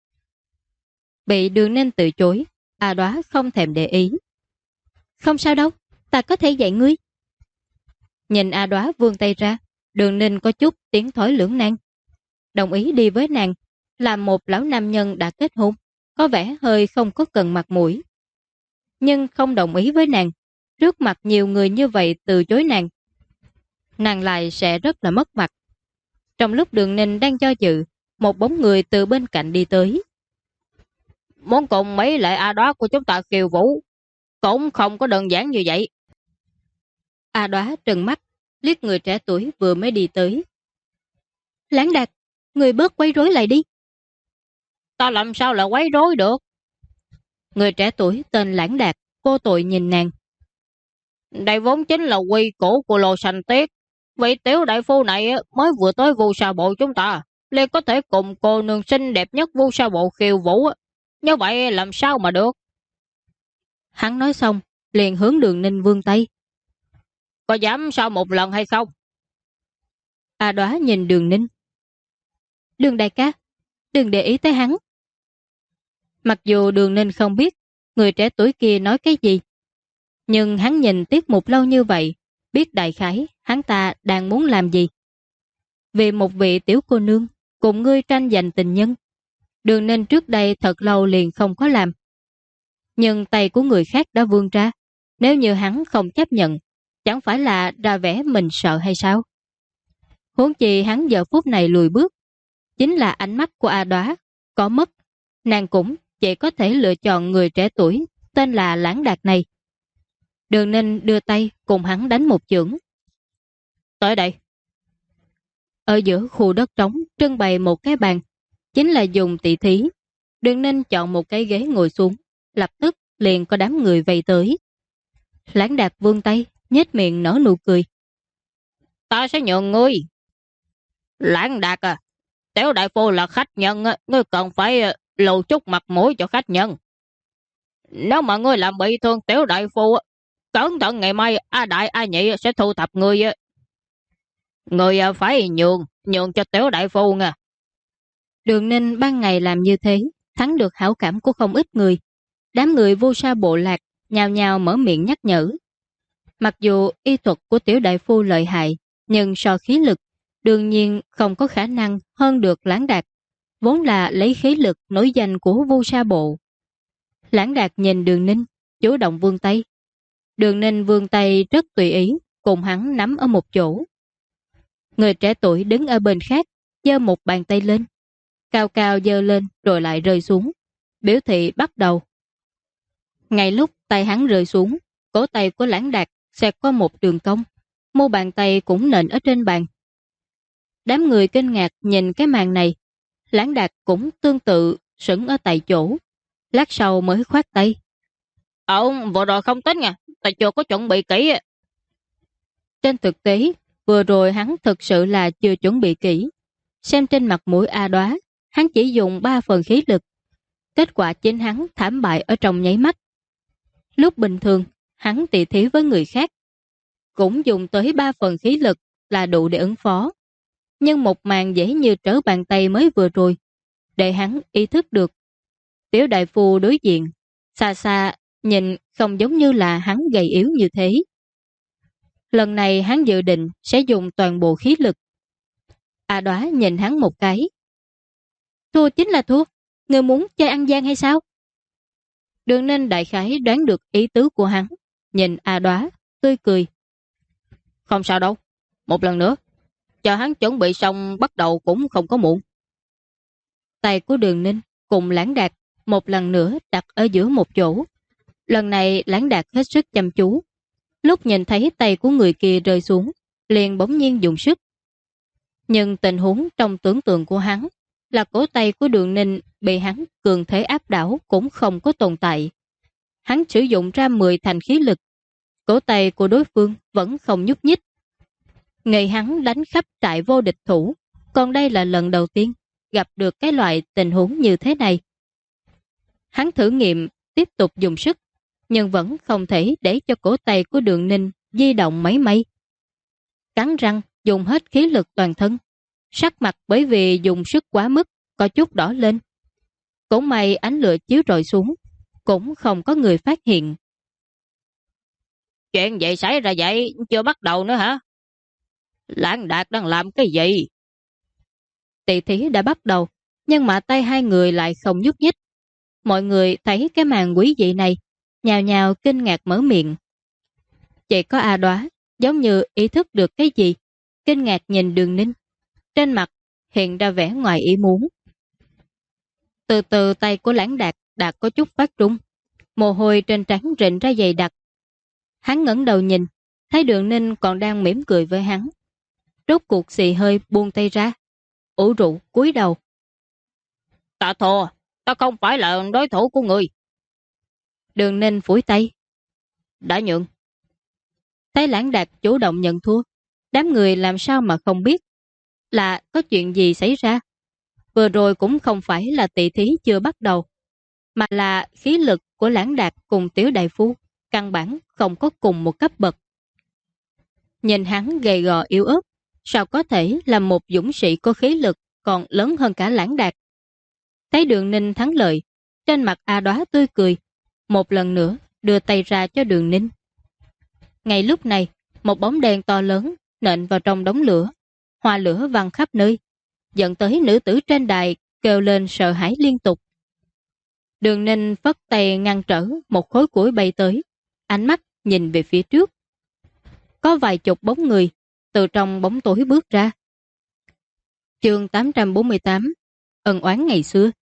Bị Đường Ninh từ chối, A Đóa không thèm để ý. Không sao đâu, ta có thể dạy ngươi. Nhìn A Đóa vươn tay ra, Đường Ninh có chút tiếng thói lưỡng nan. Đồng ý đi với nàng, làm một lão nam nhân đã kết hôn, có vẻ hơi không có cần mặt mũi. Nhưng không đồng ý với nàng, trước mặt nhiều người như vậy từ chối nàng lại sẽ rất là mất mặt. Trong lúc Đường Ninh đang do dự, một bóng người từ bên cạnh đi tới. Muốn cùng mấy lệ A Đóa của chúng ta khiêu vũ, cũng không có đơn giản như vậy. A Đóa trừng mắt, liếc người trẻ tuổi vừa mới đi tới. Lãng Đạt, người bớt quấy rối lại đi. Ta làm sao là quấy rối được? Người trẻ tuổi tên Lãng Đạt, vô tội nhìn nàng. Đây vốn chính là quy củ của Lô Sanh Tiết. Vị tiểu đại phu này mới vừa tới Vu Sa Bộ chúng ta, liền có thể cùng cô nương xinh đẹp nhất Vu Sa Bộ khiêu vũ. Như vậy làm sao mà được? Hắn nói xong, liền hướng Đường Ninh vươn tay. Có dám sau một lần hay không? A Đóa nhìn Đường Ninh. Đường đại ca, đừng để ý tới hắn. Mặc dù Đường Ninh không biết người trẻ tuổi kia nói cái gì, nhưng hắn nhìn tiết mục lâu như vậy, biết đại khái hắn ta đang muốn làm gì. Vì một vị tiểu cô nương cùng ngươi tranh giành tình nhân, Đường Ninh trước đây thật lâu liền không có làm. Nhưng tay của người khác đã vươn ra, nếu như hắn không chấp nhận, chẳng phải là ra vẻ mình sợ hay sao? Huống chi hắn giờ phút này lùi bước, chính là ánh mắt của A Đóa, có mất, nàng cũng chỉ có thể lựa chọn người trẻ tuổi tên là Lãng Đạt này. Đường Ninh đưa tay cùng hắn đánh một chưởng. Tới đây. Ở giữa khu đất trống trưng bày một cái bàn, chính là dùng tỷ thí. Đường Ninh chọn một cái ghế ngồi xuống, lập tức liền có đám người vây tới. Lãng Đạt vươn tay, nhếch miệng nở nụ cười. Ta sẽ nhường ngươi. Lãng Đạt à, tiểu đại phu là khách nhân, ngươi cần phải lộ chút mặt mũi cho khách nhân. Nếu mà ngươi làm bị thương tiểu đại phu, cẩn thận ngày mai A Đại A Nhị sẽ thu thập ngươi. Ngươi phải nhường cho tiểu đại phu nha. Đường Ninh ban ngày làm như thế, thắng được hảo cảm của không ít người. Đám người Vu Sa bộ lạc nhào nhào mở miệng nhắc nhở. Mặc dù y thuật của tiểu đại phu lợi hại, nhưng so khí lực, đương nhiên không có khả năng hơn được Lãng Đạt, vốn là lấy khí lực nổi danh của Vu Sa bộ. Lãng Đạt nhìn Đường Ninh, chủ động vươn tay. Đường Ninh vươn tay rất tùy ý, cùng hắn nắm ở một chỗ. Người trẻ tuổi đứng ở bên khác, giơ một bàn tay lên. Cao cao giơ lên rồi lại rơi xuống. Biểu thị bắt đầu. Ngay lúc tay hắn rơi xuống, cổ tay của Lãng Đạt xẹt qua một đường cong. Mu bàn tay cũng nện ở trên bàn. Đám người kinh ngạc nhìn cái màn này. Lãng Đạt cũng tương tự sững ở tại chỗ. Lát sau mới khoát tay. Vừa rồi không tính nha, ta chưa có chuẩn bị kỹ. Trên thực tế, vừa rồi hắn thực sự là chưa chuẩn bị kỹ. Xem trên mặt mũi A Đoá, hắn chỉ dùng 3 phần khí lực. Kết quả chính hắn thảm bại ở trong nháy mắt. Lúc bình thường, hắn tỉ thí với người khác, cũng dùng tới 3 phần khí lực là đủ để ứng phó. Nhưng một màn dễ như trở bàn tay mới vừa rồi, để hắn ý thức được. Tiểu đại phu đối diện, xa xa nhìn không giống như là hắn gầy yếu như thế. Lần này hắn dự định sẽ dùng toàn bộ khí lực. A Đoá nhìn hắn một cái. Thua chính là thua, ngươi muốn chơi ăn gian hay sao? Đường Ninh đại khái đoán được ý tứ của hắn, nhìn A Đoá, tươi cười. Không sao đâu, một lần nữa, chờ hắn chuẩn bị xong bắt đầu cũng không có muộn. Tay của Đường Ninh cùng Lãng Đạt một lần nữa đặt ở giữa một chỗ. Lần này Lãng Đạt hết sức chăm chú. Lúc nhìn thấy tay của người kia rơi xuống, liền bỗng nhiên dùng sức. Nhưng tình huống trong tưởng tượng của hắn là cổ tay của Đường Ninh bị hắn cường thế áp đảo cũng không có tồn tại. Hắn sử dụng ra 10 thành khí lực, cổ tay của đối phương vẫn không nhúc nhích. Ngày hắn đánh khắp trại vô địch thủ, còn đây là lần đầu tiên gặp được cái loại tình huống như thế này. Hắn thử nghiệm tiếp tục dùng sức, nhưng vẫn không thể để cho cổ tay của Đường Ninh di động mấy mấy. Cắn răng dùng hết khí lực toàn thân, sắc mặt bởi vì dùng sức quá mức có chút đỏ lên. Cũng may ánh lửa chiếu rọi xuống, cũng không có người phát hiện. Chuyện vậy xảy ra vậy, chưa bắt đầu nữa hả? Lãng Đạt đang làm cái gì? Tỷ thí đã bắt đầu, nhưng mà tay hai người lại không nhúc nhích. Mọi người thấy cái màn quý dị này, nhào nhào kinh ngạc mở miệng. Chỉ có A Đoá giống như ý thức được cái gì, kinh ngạc nhìn Đường Ninh. Trên mặt hiện ra vẻ ngoài ý muốn. Từ từ tay của Lãng Đạt đã có chút phát trung, mồ hôi trên trán rịn ra dày đặc. Hắn ngẩng đầu nhìn, thấy Đường Ninh còn đang mỉm cười với hắn. Rốt cuộc xì hơi buông tay ra, ủ rũ cúi đầu. Ta thua, ta không phải là đối thủ của người. Đường Ninh phủi tay. Đã nhượng. Thấy Lãng Đạt chủ động nhận thua, đám người làm sao mà không biết là có chuyện gì xảy ra. Vừa rồi cũng không phải là tỷ thí chưa bắt đầu, mà là khí lực của Lãng Đạt cùng Tiểu đại phu căn bản không có cùng một cấp bậc. Nhìn hắn gầy gò yếu ớt, sao có thể là một dũng sĩ có khí lực còn lớn hơn cả Lãng Đạt. Thấy Đường Ninh thắng lợi, trên mặt A Đoá tươi cười, một lần nữa đưa tay ra cho Đường Ninh. Ngay lúc này, một bóng đèn to lớn nện vào trong đống lửa, hoa lửa văng khắp nơi, dẫn tới nữ tử trên đài kêu lên sợ hãi liên tục. Đường Ninh phất tay ngăn trở một khối củi bay tới, ánh mắt nhìn về phía trước. Có vài chục bóng người từ trong bóng tối bước ra. Chương 848, ân oán ngày xưa.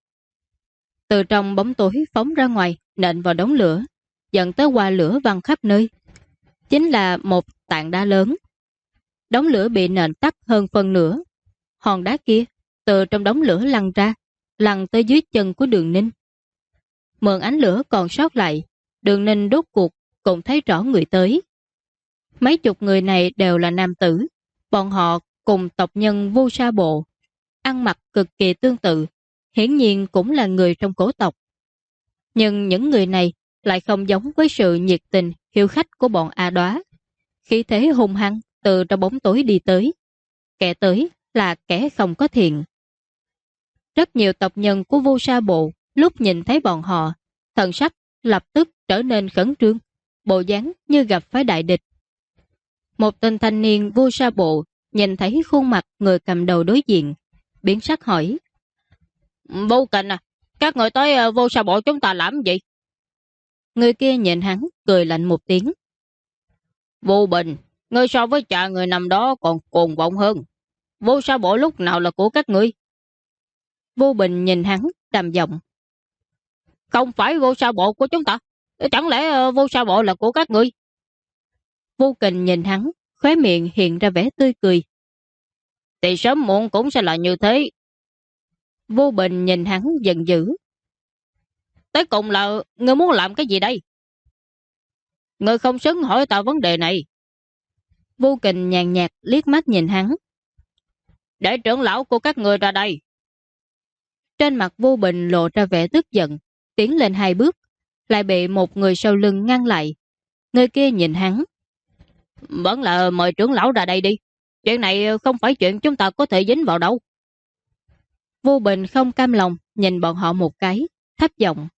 Từ trong bóng tối phóng ra ngoài, nện vào đống lửa, dẫn tới hoa lửa văng khắp nơi. Chính là một tảng đá lớn. Đống lửa bị nện tắt hơn phân nửa. Hòn đá kia từ trong đống lửa lăn ra, lăn tới dưới chân của Đường Ninh. Mượn ánh lửa còn sót lại, Đường Ninh đốt cuộc cũng thấy rõ người tới. Mấy chục người này đều là nam tử. Bọn họ cùng tộc nhân Vu Sa Bộ, ăn mặc cực kỳ tương tự, hiển nhiên cũng là người trong cổ tộc. Nhưng những người này lại không giống với sự nhiệt tình hiếu khách của bọn A Đoá. Khí thế hung hăng từ trong bóng tối đi tới. Kẻ tới là kẻ không có thiện. Rất nhiều tộc nhân của Vu Sa Bộ lúc nhìn thấy bọn họ, thần sắc lập tức trở nên khẩn trương, bộ dáng như gặp phải đại địch. Một tên thanh niên Vu Sa Bộ nhìn thấy khuôn mặt người cầm đầu đối diện, biến sắc hỏi: Vô Kình à, các người tới Vu Sa Bộ chúng ta làm gì? Người kia nhìn hắn cười lạnh một tiếng. Vô Bình, ngươi so với cha người nằm đó còn cuồng vọng hơn. Vu Sa Bộ lúc nào là của các ngươi? Vô Bình nhìn hắn trầm giọng: Không phải Vu Sa Bộ của chúng ta, chẳng lẽ Vu Sa Bộ là của các ngươi? Vô Kình nhìn hắn, khóe miệng hiện ra vẻ tươi cười. Thì sớm muộn cũng sẽ là như thế. Vô Bình nhìn hắn giận dữ. Tới cùng là ngươi muốn làm cái gì đây? Ngươi không xứng hỏi ta vấn đề này. Vô Kình nhàn nhạt liếc mắt nhìn hắn. Để trưởng lão của các ngươi ra đây. Trên mặt Vô Bình lộ ra vẻ tức giận, tiến lên 2 bước, lại bị một người sau lưng ngăn lại. Người kia nhìn hắn. Vẫn là mời trưởng lão ra đây đi. Chuyện này không phải chuyện chúng ta có thể dính vào đâu. Vô Bình không cam lòng, nhìn bọn họ một cái, thấp giọng.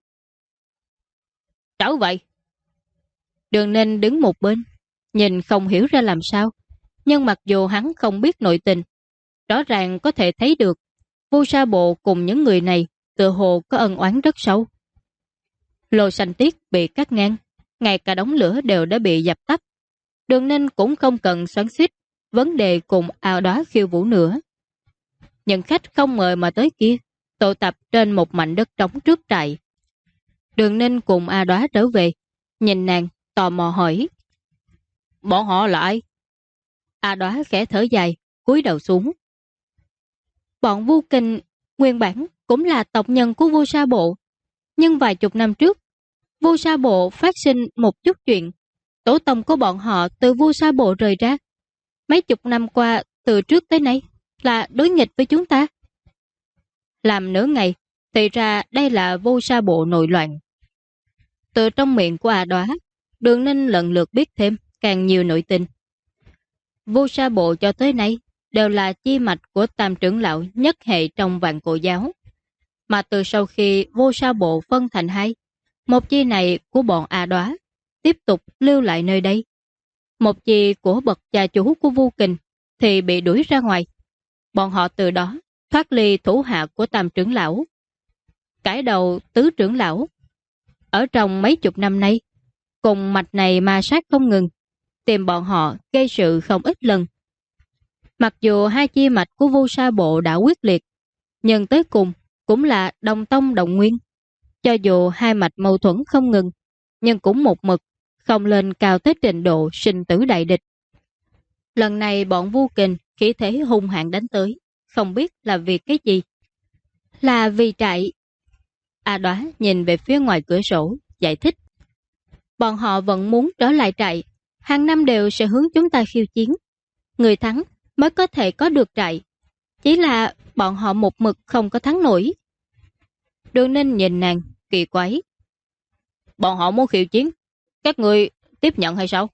Trở vậy. Đường Ninh đứng một bên, nhìn không hiểu ra làm sao. Nhưng mặc dù hắn không biết nội tình, rõ ràng có thể thấy được Vu Sa Bộ cùng những người này tựa hồ có ân oán rất sâu. Lô xanh tiết bị cắt ngang, ngay cả đống lửa đều đã bị dập tắt. Đường Ninh cũng không cần xoắn xuýt vấn đề cùng ao đó khiêu vũ nữa. Những khách không mời mà tới kia tụ tập trên một mảnh đất trống trước trại. Đường Ninh cùng A Đóa trở về, nhìn nàng tò mò hỏi. Bọn họ là ai? A Đóa khẽ thở dài, cúi đầu xuống. Bọn Vu Kình nguyên bản cũng là tộc nhân của Vu Sa Bộ, nhưng vài chục năm trước, Vu Sa Bộ phát sinh một chút chuyện. Tổ tông của bọn họ từ Vu Sa Bộ rời ra. Mấy chục năm qua, từ trước tới nay, là đối nghịch với chúng ta. Làm nửa ngày, thì ra đây là Vu Sa Bộ nội loạn. Từ trong miệng của A Đóa, Đường Ninh lần lượt biết thêm càng nhiều nội tình. Vu Sa Bộ cho tới nay đều là chi mạch của tam trưởng lão nhất hệ trong Vạn Cổ giáo. Mà từ sau khi Vu Sa Bộ phân thành hai, một chi này của bọn A Đóa tiếp tục lưu lại nơi đây. Một chi của bậc cha chủ của Vu Kình thì bị đuổi ra ngoài. Bọn họ từ đó thoát ly thủ hạ của tam trưởng lão, cải đầu tứ trưởng lão. Ở trong mấy chục năm nay, cùng mạch này ma sát không ngừng, tìm bọn họ gây sự không ít lần. Mặc dù hai chi mạch của Vu Sa Bộ đã quyết liệt, nhưng tới cùng cũng là đồng tông đồng nguyên. Cho dù hai mạch mâu thuẫn không ngừng, nhưng cũng một mực không lên cao tới trình độ sinh tử đại địch. Lần này bọn Vu Kình khí thế hung hãn đánh tới, không biết là vì cái gì. Là vì trại. A Đóa nhìn về phía ngoài cửa sổ, giải thích. Bọn họ vẫn muốn trở lại trại, hàng năm đều sẽ hướng chúng ta khiêu chiến. Người thắng mới có thể có được trại. Chỉ là bọn họ một mực không có thắng nổi. Đường Ninh nhìn nàng, kỳ quái. Bọn họ muốn khiêu chiến, các người tiếp nhận hay sao?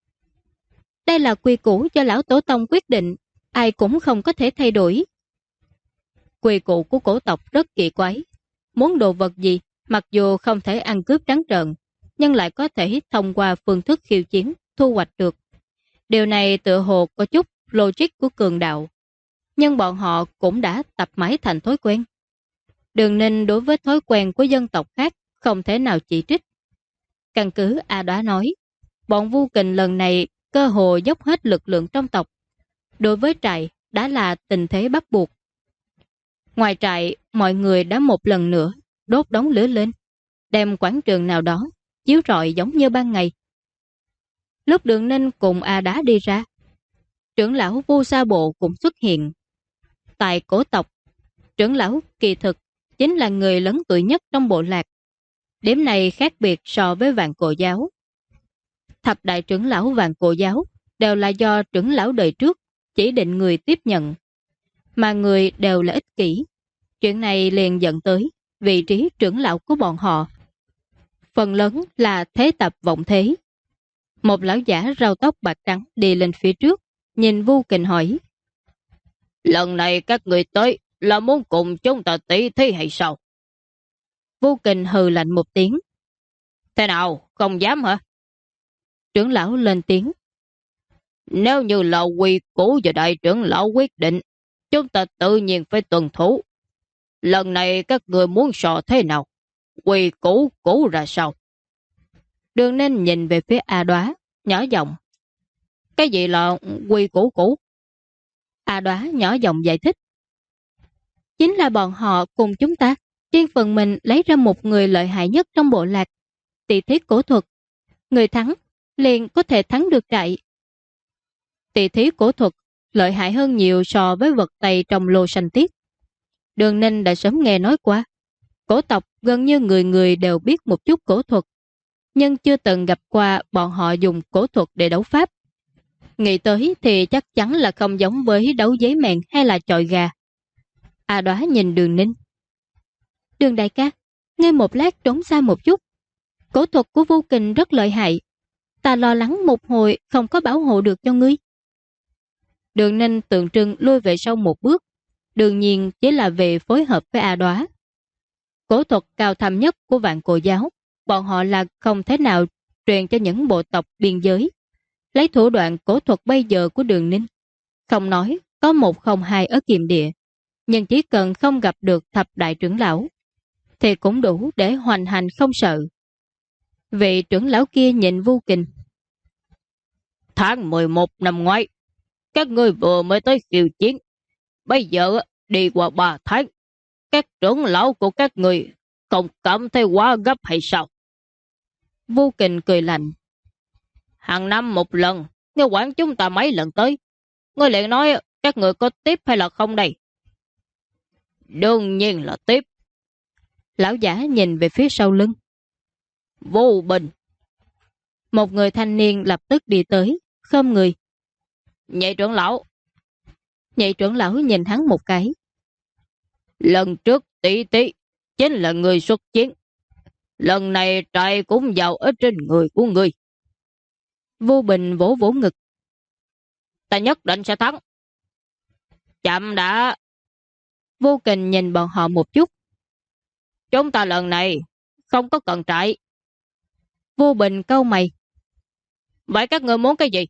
Đây là quy củ do lão tổ tông quyết định, ai cũng không có thể thay đổi. Quy củ của cổ tộc rất kỳ quái. Muốn đồ vật gì, mặc dù không thể ăn cướp trắng trợn, nhưng lại có thể thông qua phương thức khiêu chiến, thu hoạch được. Điều này tựa hồ có chút logic của cường đạo. Nhưng bọn họ cũng đã tập mãi thành thói quen. Đường Ninh đối với thói quen của dân tộc khác không thể nào chỉ trích. Căn cứ A Đóa nói, bọn Vu Kình lần này cơ hồ dốc hết lực lượng trong tộc. Đối với trại đã là tình thế bắt buộc. Ngoài trại, mọi người đã một lần nữa đốt đống lửa lên, đem quảng trường nào đó chiếu rọi giống như ban ngày. Lúc Đường Ninh cùng A Đá đi ra, trưởng lão Vu Sa Bộ cũng xuất hiện. Tại cổ tộc, trưởng lão kỳ thực chính là người lớn tuổi nhất trong bộ lạc. Điểm này khác biệt so với Vạn Cổ giáo. Thập đại trưởng lão Vạn Cổ giáo đều là do trưởng lão đời trước chỉ định người tiếp nhận, mà người đều là ích kỷ. Chuyện này liền dẫn tới vị trí trưởng lão của bọn họ. Phần lớn là thế tập vọng thế. Một lão giả râu tóc bạc trắng đi lên phía trước, nhìn Vu Kình hỏi. Lần này các người tới là muốn cùng chúng ta tỷ thí hay sao? Vu Kình hừ lạnh một tiếng. Thế nào, không dám hả? Trưởng lão lên tiếng. Nếu như là quy củ và đại trưởng lão quyết định, chúng ta tự nhiên phải tuân thủ. Lần này các người muốn so thế nào? Quy củ cũ ra sao? Đường Ninh nhìn về phía A Đóa, nhỏ giọng. Cái gì là quy củ cũ? A Đóa nhỏ giọng giải thích. Chính là bọn họ cùng chúng ta riêng phần mình lấy ra một người lợi hại nhất trong bộ lạc, tỷ thí cổ thuật. Người thắng liền có thể thắng được trại. Tỷ thí cổ thuật lợi hại hơn nhiều so với vật tay trong lô xanh tiết. Đường Ninh đã sớm nghe nói qua. Cổ tộc gần như người người đều biết một chút cổ thuật. nhưng chưa từng gặp qua bọn họ dùng cổ thuật để đấu pháp. Nghĩ tới thì chắc chắn là không giống với đấu giấy mèn hay là chọi gà. A Đóa nhìn Đường Ninh. Đường đại ca, ngươi một lát trốn xa một chút. Cổ thuật của Vô Kình rất lợi hại. Ta lo lắng một hồi không có bảo hộ được cho ngươi. Đường Ninh tượng trưng lui về sau một bước. Đương nhiên chỉ là về phối hợp với A Đóa. Cổ thuật cao thâm nhất của Vạn Cổ giáo, bọn họ là không thể nào truyền cho những bộ tộc biên giới. Lấy thủ đoạn cổ thuật bây giờ của Đường Ninh, không nói có 102 ở Kiềm Địa, nhưng chỉ cần không gặp được thập đại trưởng lão thì cũng đủ để hoành hành không sợ. Vị trưởng lão kia nhìn Vô Kình. Tháng 11 năm ngoái, các ngươi vừa mới tới khiêu chiến. Bây giờ đi qua 3 tháng, các trưởng lão của các ngươi không cảm thấy quá gấp hay sao? Vô Kình cười lạnh. Hàng năm một lần, ngươi quản chúng ta mấy lần tới. Ngươi liền nói các người có tiếp hay là không đây? Đương nhiên là tiếp. Lão giả nhìn về phía sau lưng. Vô Bình. Một người thanh niên lập tức đi tới, khom người. Nhị trưởng lão. Nhị trưởng lão nhìn hắn một cái. Lần trước tỷ tỷ chính là người xuất chiến. Lần này trai cũng vào ở trên người của người. Vô Bình vỗ vỗ ngực. Ta nhất định sẽ thắng. Chậm đã. Vô Kình nhìn bọn họ một chút. Chúng ta lần này không có cần trại. Vô Bình cau mày. Vậy các ngươi muốn cái gì?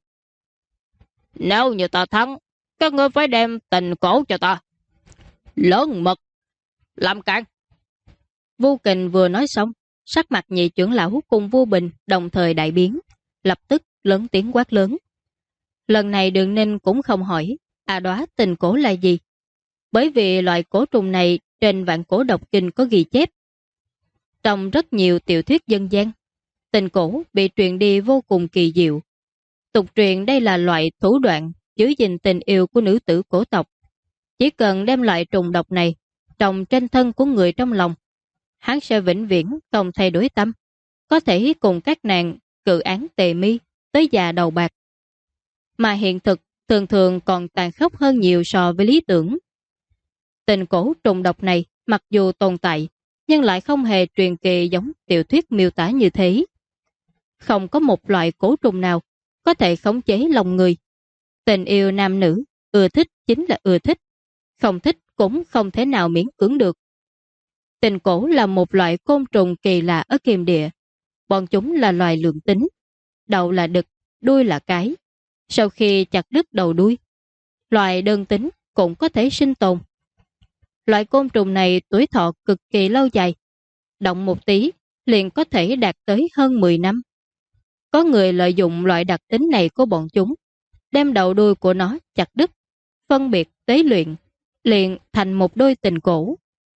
Nếu như ta thắng, các ngươi phải đem tình cổ cho ta. Lớn mật. Làm cản. Vô Kình vừa nói xong, sắc mặt nhị trưởng lão cùng Vô Bình đồng thời đại biến, lập tức lớn tiếng quát lớn. Lần này Đường Ninh cũng không hỏi A Đóa tình cổ là gì, bởi vì loại cổ trùng này trên Vạn Cổ Độc Kinh có ghi chép. Trong rất nhiều tiểu thuyết dân gian, tình cổ bị truyền đi vô cùng kỳ diệu. Tục truyền đây là loại thủ đoạn giữ gìn tình yêu của nữ tử cổ tộc. Chỉ cần đem loại trùng độc này trồng trên thân của người trong lòng, hắn sẽ vĩnh viễn không thay đổi tâm, có thể cùng các nàng cự án tề mi tới già đầu bạc. Mà hiện thực thường thường còn tàn khốc hơn nhiều so với lý tưởng. Tình cổ trùng độc này mặc dù tồn tại, nhưng lại không hề truyền kỳ giống tiểu thuyết miêu tả như thế. Không có một loại cổ trùng nào có thể khống chế lòng người. Tình yêu nam nữ, ưa thích chính là ưa thích, không thích cũng không thể nào miễn cưỡng được. Tình cổ là một loại côn trùng kỳ lạ ở Kiềm Địa. Bọn chúng là loài lượng tính, đầu là đực, đuôi là cái. Sau khi chặt đứt đầu đuôi, loài đơn tính cũng có thể sinh tồn. Loại côn trùng này tuổi thọ cực kỳ lâu dài, động một tí liền có thể đạt tới hơn 10 năm. Có người lợi dụng loại đặc tính này của bọn chúng, đem đầu đuôi của nó chặt đứt, phân biệt tế luyện, liền thành một đôi tình cổ.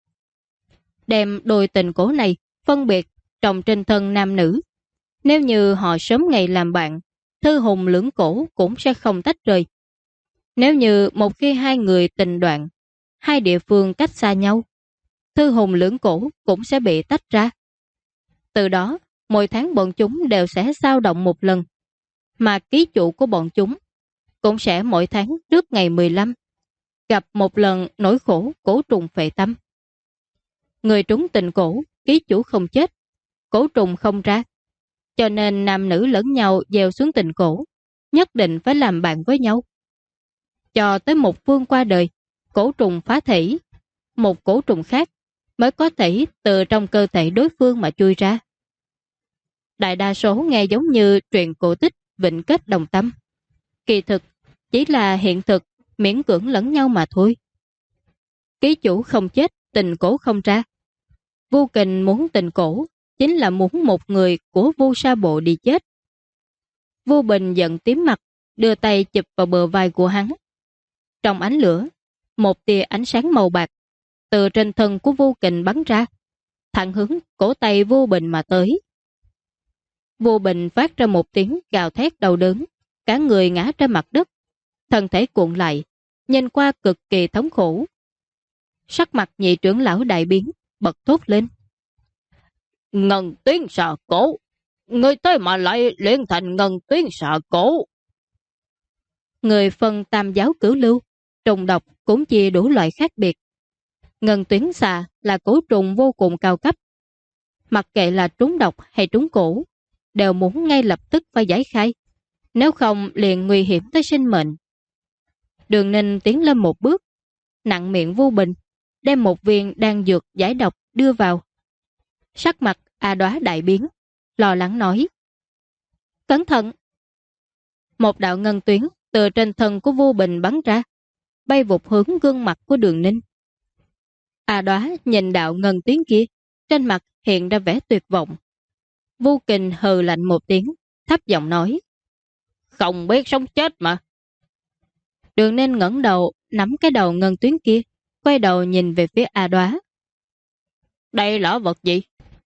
Đem đôi tình cổ này phân biệt trồng trên thân nam nữ. Nếu như họ sớm ngày làm bạn, thư hùng lưỡng cổ cũng sẽ không tách rời. Nếu như một khi hai người tình đoạn, hai địa phương cách xa nhau, thư hùng lưỡng cổ cũng sẽ bị tách ra. Từ đó, mỗi tháng bọn chúng đều sẽ dao động một lần, mà ký chủ của bọn chúng cũng sẽ mỗi tháng trước ngày 15 gặp một lần nỗi khổ cổ trùng phệ tâm. Người trúng tình cổ, ký chủ không chết, cổ trùng không ra. Cho nên nam nữ lẫn nhau gieo xuống tình cổ, nhất định phải làm bạn với nhau. Cho tới một phương qua đời, cổ trùng phá thể, một cổ trùng khác mới có thể từ trong cơ thể đối phương mà chui ra. Đại đa số nghe giống như truyện cổ tích vịnh kết đồng tâm. Kỳ thực chỉ là hiện thực miễn cưỡng lẫn nhau mà thôi. Ký chủ không chết, tình cổ không ra. Vô Kình muốn tình cổ chính là muốn một người của Vô Sa Bộ đi chết. Vô Bình giận tím mặt, đưa tay chụp vào bờ vai của hắn. Trong ánh lửa, một tia ánh sáng màu bạc từ trên thân của Vô Kình bắn ra, thẳng hướng cổ tay Vô Bình mà tới. Vô Bình phát ra một tiếng gào thét đau đớn, cả người ngã trên mặt đất, thân thể cuộn lại, nhìn qua cực kỳ thống khổ. Sắc mặt nhị trưởng lão đại biến, bật thốt lên. Ngân Tuyến Xà Cổ, Ngươi tới mà lại luyện thành ngân tuyến xạ cổ. Người phân tam giáo cửu lưu, trùng độc cũng chia đủ loại khác biệt. Ngân tuyến xà là cổ trùng vô cùng cao cấp. Mặc kệ là trúng độc hay trúng cổ, đều muốn ngay lập tức phải giải khai. Nếu không liền nguy hiểm tới sinh mệnh. Đường Ninh tiến lên một bước, nặng miệng Vu Bình, đem một viên đan dược giải độc đưa vào. Sắc mặt A Đóa đại biến, lo lắng nói: Cẩn thận! Một đạo ngân tuyến từ trên thân của Vu Bình bắn ra, bay vụt hướng gương mặt của Đường Ninh. A Đóa nhìn đạo ngân tuyến kia, trên mặt hiện ra vẻ tuyệt vọng. Vu Kình hừ lạnh một tiếng, thấp giọng nói: Không biết sống chết mà. Đường Ninh ngẩng đầu, nắm cái đầu ngân tuyến kia, quay đầu nhìn về phía A Đóa. Đây là vật gì?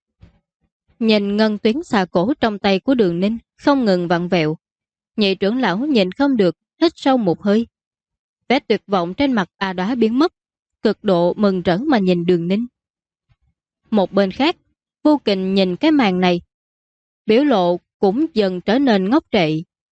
Nhìn ngân tuyến xà cổ trong tay của Đường Ninh không ngừng vặn vẹo, nhị trưởng lão nhìn không được, hít sâu một hơi. Vẻ tuyệt vọng trên mặt A Đóa biến mất, cực độ mừng rỡ mà nhìn Đường Ninh. Một bên khác, Vô Kình nhìn cái màn này, biểu lộ cũng dần trở nên ngốc trệ.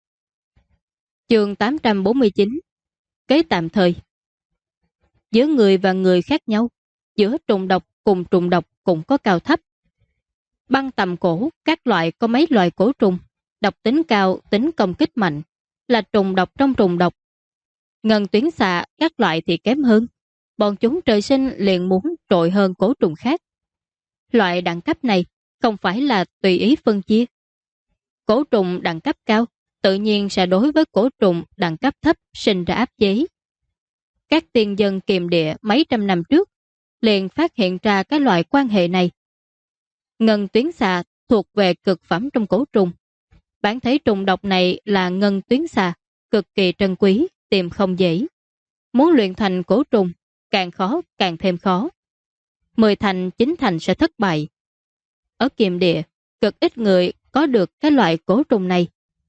Chương 849 Kế tạm thời. Giữa người và người khác nhau, giữa trùng độc cùng trùng độc cũng có cao thấp. Băng tầm cổ, các loại có mấy loại cổ trùng, độc tính cao, tính công kích mạnh, là trùng độc trong trùng độc. Ngân tuyến xạ, các loại thì kém hơn. Bọn chúng trời sinh liền muốn trội hơn cổ trùng khác. Loại đẳng cấp này không phải là tùy ý phân chia. Cổ trùng đẳng cấp cao tự nhiên sẽ đối với cổ trùng đẳng cấp thấp sinh ra áp chế. Các tiên dân kiềm địa mấy trăm năm trước liền phát hiện ra cái loại quan hệ này. Ngân tuyến xà thuộc về cực phẩm trong cổ trùng. Bản thể trùng độc này là ngân tuyến xà, cực kỳ trân quý, tìm không dễ. Muốn luyện thành cổ trùng, càng khó càng thêm khó. 10 thành 9 thành sẽ thất bại. Ở kiềm địa, cực ít người có được cái loại cổ trùng này.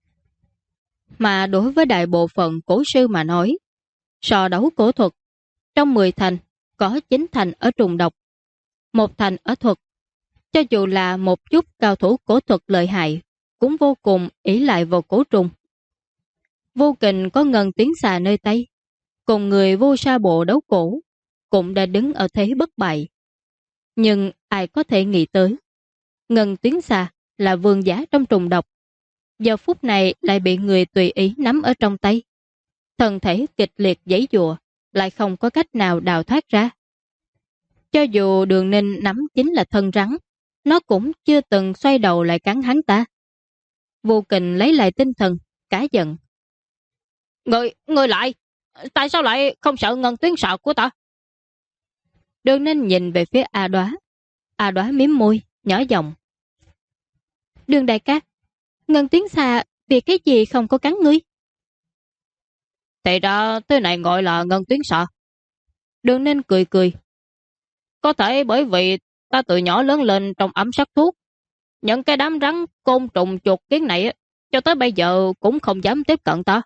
Mà đối với đại bộ phận cổ sư mà nói, so đấu cổ thuật, trong 10 thành có 9 thành ở trùng độc, 1 thành ở thuật. Cho dù là một chút cao thủ cổ thuật lợi hại, cũng vô cùng ỷ lại vào cổ trùng. Vô Kình có ngân tuyến xà nơi tay, cùng người vô sa bộ đấu cổ, cũng đã đứng ở thế bất bại. Nhưng ai có thể nghĩ tới, ngân tuyến xà là vương giả trong trùng độc, giờ phút này lại bị người tùy ý nắm ở trong tay. Thân thể kịch liệt giãy giụa, lại không có cách nào đào thoát ra. Cho dù Đường Ninh nắm chính là thân rắn, nó cũng chưa từng xoay đầu lại cắn hắn ta. Vô Kình lấy lại tinh thần, cả giận. Ngươi lại, tại sao lại không sợ ngân tuyến xạ của ta? Đường Ninh nhìn về phía A Đóa. A Đóa mím môi, nhỏ giọng. Đường đại ca, ngân tuyến xà vì cái gì không có cắn ngươi? Thì ra thứ này gọi là ngân tuyến xạ. Đường Ninh cười cười. Có thể bởi vì ta từ nhỏ lớn lên trong ấm sắc thuốc. Những cái đám rắn, côn trùng, chuột kiến này cho tới bây giờ cũng không dám tiếp cận ta.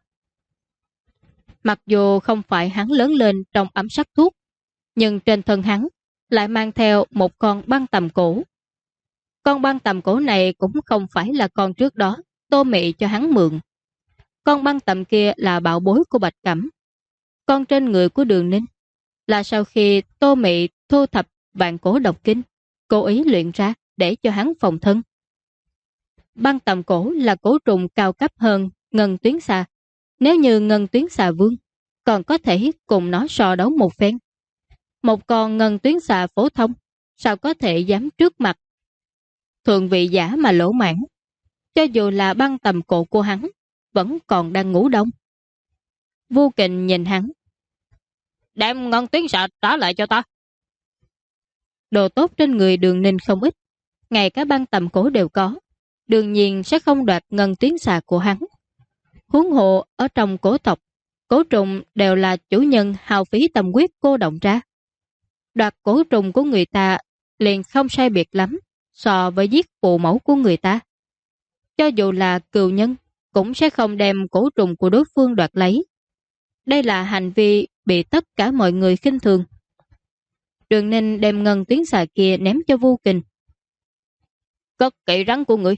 Mặc dù không phải hắn lớn lên trong ấm sắc thuốc, nhưng trên thân hắn lại mang theo một con băng tầm cổ. Con băng tầm cổ này cũng không phải là con trước đó Tô Mị cho hắn mượn. Con băng tầm kia là bảo bối của Bạch Cẩm. Con trên người của Đường Ninh là sau khi Tô Mị thu thập vạn cổ độc kinh, cố ý luyện ra để cho hắn phòng thân. Băng tầm cổ là cổ trùng cao cấp hơn ngân tuyến xà. Nếu như ngân tuyến xà vương, còn có thể cùng nó so đấu một phen. Một con ngân tuyến xà phổ thông, sao có thể dám trước mặt thượng vị giả mà lỗ mãn. Cho dù là băng tầm cổ của hắn, vẫn còn đang ngủ đông. Vô Kình nhìn hắn. Đem ngân tuyến xà trả lại cho ta. Đồ tốt trên người Đường Ninh không ít, ngay cả băng tầm cổ đều có, đương nhiên sẽ không đoạt ngân tuyến xà của hắn. Huống hộ ở trong cổ tộc, cổ trùng đều là chủ nhân hao phí tâm huyết cô động ra. Đoạt cổ trùng của người ta liền không sai biệt lắm so với giết phụ mẫu của người ta. Cho dù là cừu nhân, cũng sẽ không đem cổ trùng của đối phương đoạt lấy. Đây là hành vi bị tất cả mọi người khinh thường. Đường Ninh đem ngân tuyến xà kia ném cho Vô Kình. Cất kỵ rắn của người,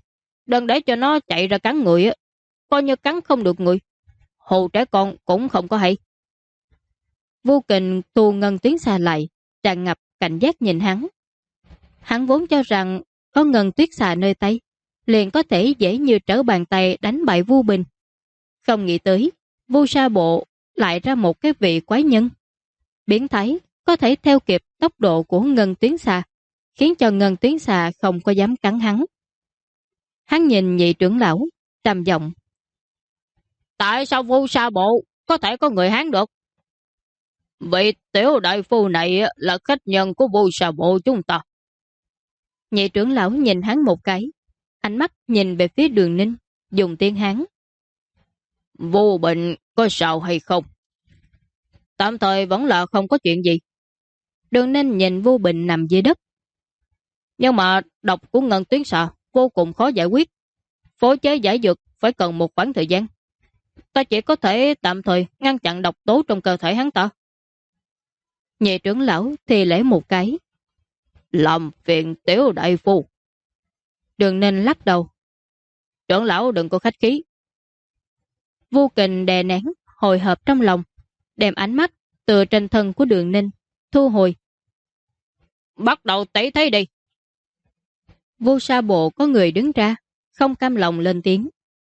Đừng để cho nó chạy ra cắn người á. Coi như cắn không được người. Hù trẻ con cũng không có hay. Vô Kình thu ngân tuyến xa lại, tràn ngập cảnh giác nhìn hắn. Hắn vốn cho rằng có ngân tuyết xà nơi tay, liền có thể dễ như trở bàn tay đánh bại Vu Bình. Không nghĩ tới, Vu Sa Bộ lại ra một cái vị quái nhân. Biến thái có thể theo kịp tốc độ của ngân tuyến xà, khiến cho ngân tuyến xà không có dám cắn hắn. Hắn nhìn nhị trưởng lão, trầm giọng. Tại sao Vu Sa Bộ có thể có người Hán được? Vị tiểu đại phu này là khách nhân của Vu Sa Bộ chúng ta. Nhị trưởng lão nhìn hắn một cái, ánh mắt nhìn về phía Đường Ninh, dùng tiếng Hán. Vu Bình có sao hay không? Tạm thời vẫn là không có chuyện gì. Đường Ninh nhìn Vu Bình nằm dưới đất. Nhưng mà độc của ngân tuyến xà vô cùng khó giải quyết. Phối chế giải dược phải cần một khoảng thời gian. Ta chỉ có thể tạm thời ngăn chặn độc tố trong cơ thể hắn ta. Nhị trưởng lão thì lễ một cái. Làm phiền tiểu đại phu. Đường Ninh lắc đầu. Trưởng lão đừng có khách khí. Vô Kình đè nén, hồi hộp trong lòng, đem ánh mắt từ trên thân của Đường Ninh thu hồi. Bắt đầu tẩy thấy đi. Vu Sa Bộ có người đứng ra, không cam lòng lên tiếng.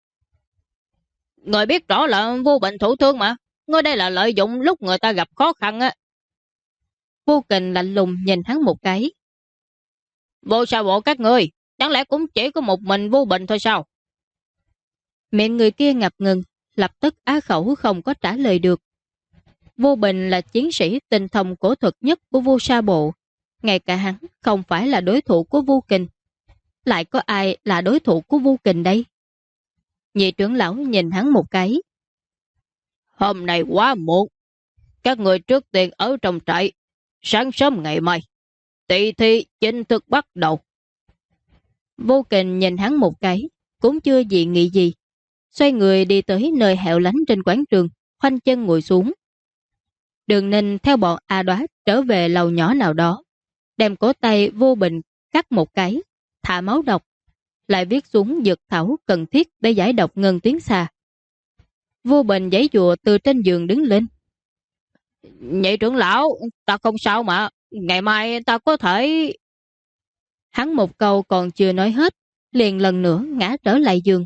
Người biết rõ là Vu Bình thủ thương mà. Ngươi đây là lợi dụng lúc người ta gặp khó khăn á. Vô Kình lạnh lùng nhìn hắn một cái. Vu Sa Bộ các ngươi, chẳng lẽ cũng chỉ có một mình Vu Bình thôi sao? Miệng người kia ngập ngừng, lập tức á khẩu không có trả lời được. Vu Bình là chiến sĩ tinh thông cổ thuật nhất của Vu Sa Bộ. Ngay cả hắn không phải là đối thủ của Vu Kình. Lại có ai là đối thủ của Vu Kình đây? Nhị trưởng lão nhìn hắn một cái. Hôm nay quá muộn. Các người trước tiên ở trong trại. Sáng sớm ngày mai, tỷ thi chính thức bắt đầu. Vô Kình nhìn hắn một cái, cũng chưa dị nghị gì. Xoay người đi tới nơi hẻo lánh trên quán trường, khoanh chân ngồi xuống. Đường Ninh theo bọn A Đoá trở về lầu nhỏ nào đó, đem cổ tay Vô Bình cắt một cái, thả máu độc, lại viết xuống dược thảo cần thiết để giải độc ngân tuyến xà. Vô Bình giãy giụa từ trên giường đứng lên. Nhị trưởng lão, ta không sao mà, ngày mai ta có thể... Hắn một câu còn chưa nói hết, liền lần nữa ngã trở lại giường.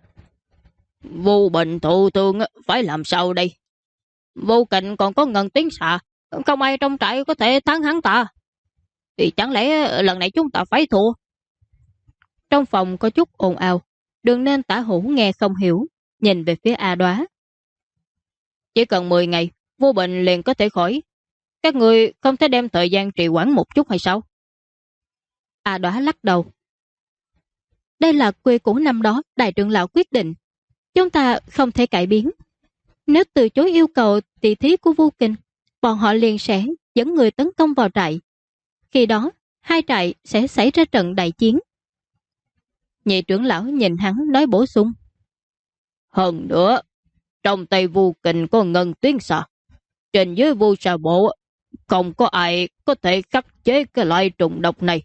Vu Bình thụ thương phải làm sao đây? Vô Kình còn có ngân tuyến xà, không ai trong trại có thể thắng hắn ta. Thì chẳng lẽ lần này chúng ta phải thua? Trong phòng có chút ồn ào, Đường Nên Tả Hữu nghe không hiểu, nhìn về phía A Đoá. Chỉ cần 10 ngày, Vô Bình liền có thể khỏi. Các người không thể đem thời gian trì hoãn một chút hay sao? A Đoá lắc đầu. Đây là quy củ năm đó đại trưởng lão quyết định. Chúng ta không thể cải biến. Nếu từ chối yêu cầu tỷ thí của Vu Kình, bọn họ liền sẽ dẫn người tấn công vào trại. Khi đó, hai trại sẽ xảy ra trận đại chiến. Nhị trưởng lão nhìn hắn nói bổ sung. Hơn nữa, trong tay Vu Kình có ngân tuyến xà. Trên dưới Vu Sa Bộ, không có ai có thể khắc chế cái loại trùng độc này.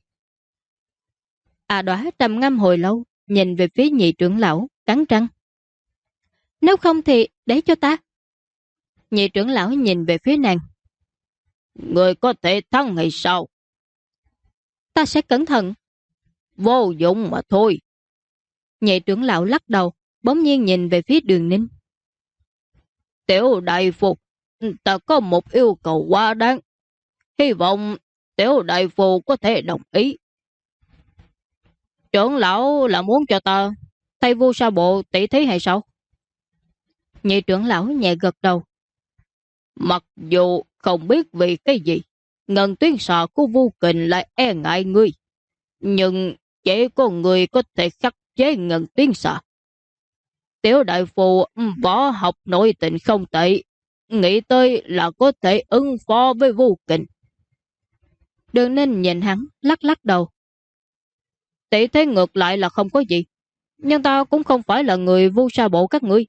A Đoá trầm ngâm hồi lâu, nhìn về phía nhị trưởng lão, cắn răng. Nếu không thì để cho ta. Nhị trưởng lão nhìn về phía nàng. Người có thể thắng hay sao? Ta sẽ cẩn thận. Vô dụng mà thôi. Nhị trưởng lão lắc đầu, bỗng nhiên nhìn về phía Đường Ninh. Tiểu đại phu, ta có một yêu cầu quá đáng. Hy vọng tiểu đại phu có thể đồng ý. Trưởng lão là muốn cho ta thay Vu Sa Bộ tỷ thí hay sao? Nhị trưởng lão nhẹ gật đầu. Mặc dù không biết vì cái gì, ngân tuyến xà của Vu Kình lại e ngại ngươi. Nhưng chỉ có người có thể khắc chế ngân tuyến xà. Tiểu đại phu võ học nội tình không tệ, nghĩ tới là có thể ứng phó với Vu Kình. Đường Ninh nhìn hắn, lắc lắc đầu. Tỷ thế ngược lại là không có gì, nhưng ta cũng không phải là người Vu Sa Bộ các ngươi.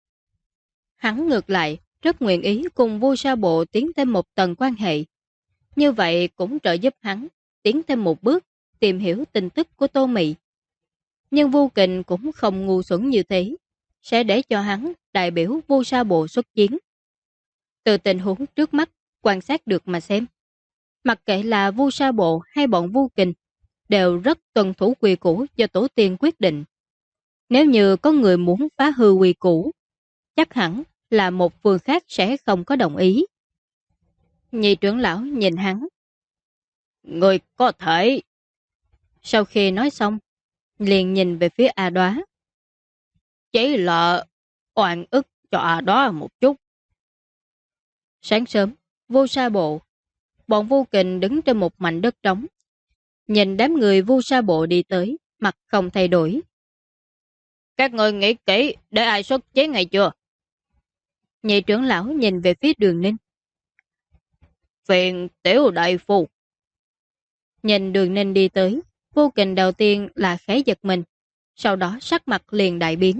Hắn ngược lại, rất nguyện ý cùng Vu Sa Bộ tiến thêm một tầng quan hệ. Như vậy cũng trợ giúp hắn tiến thêm một bước, tìm hiểu tin tức của Tô Mị. Nhưng Vu Kình cũng không ngu xuẩn như thế, sẽ để cho hắn đại biểu Vu Sa Bộ xuất chiến. Từ tình huống trước mắt quan sát được mà xem, mặc kệ là Vu Sa Bộ hay bọn Vu Kình đều rất tuân thủ quy củ do tổ tiên quyết định. Nếu như có người muốn phá hư quy củ, chắc hẳn là một phương khác sẽ không có đồng ý. Nhị trưởng lão nhìn hắn. Người có thể. Sau khi nói xong, liền nhìn về phía A Đoá. Chỉ là oan ức cho A Đoá một chút. Sáng sớm, Vu Sa Bộ, bọn Vu Kình đứng trên một mảnh đất trống. Nhìn đám người Vu Sa Bộ đi tới, mặt không thay đổi. Các người nghĩ kỹ để ai xuất chiến ngày chưa? Nhị trưởng lão nhìn về phía Đường Ninh. Phiền tiểu đại phu. Nhìn Đường Ninh đi tới, Vu Kình đầu tiên là khẽ giật mình, sau đó sắc mặt liền đại biến.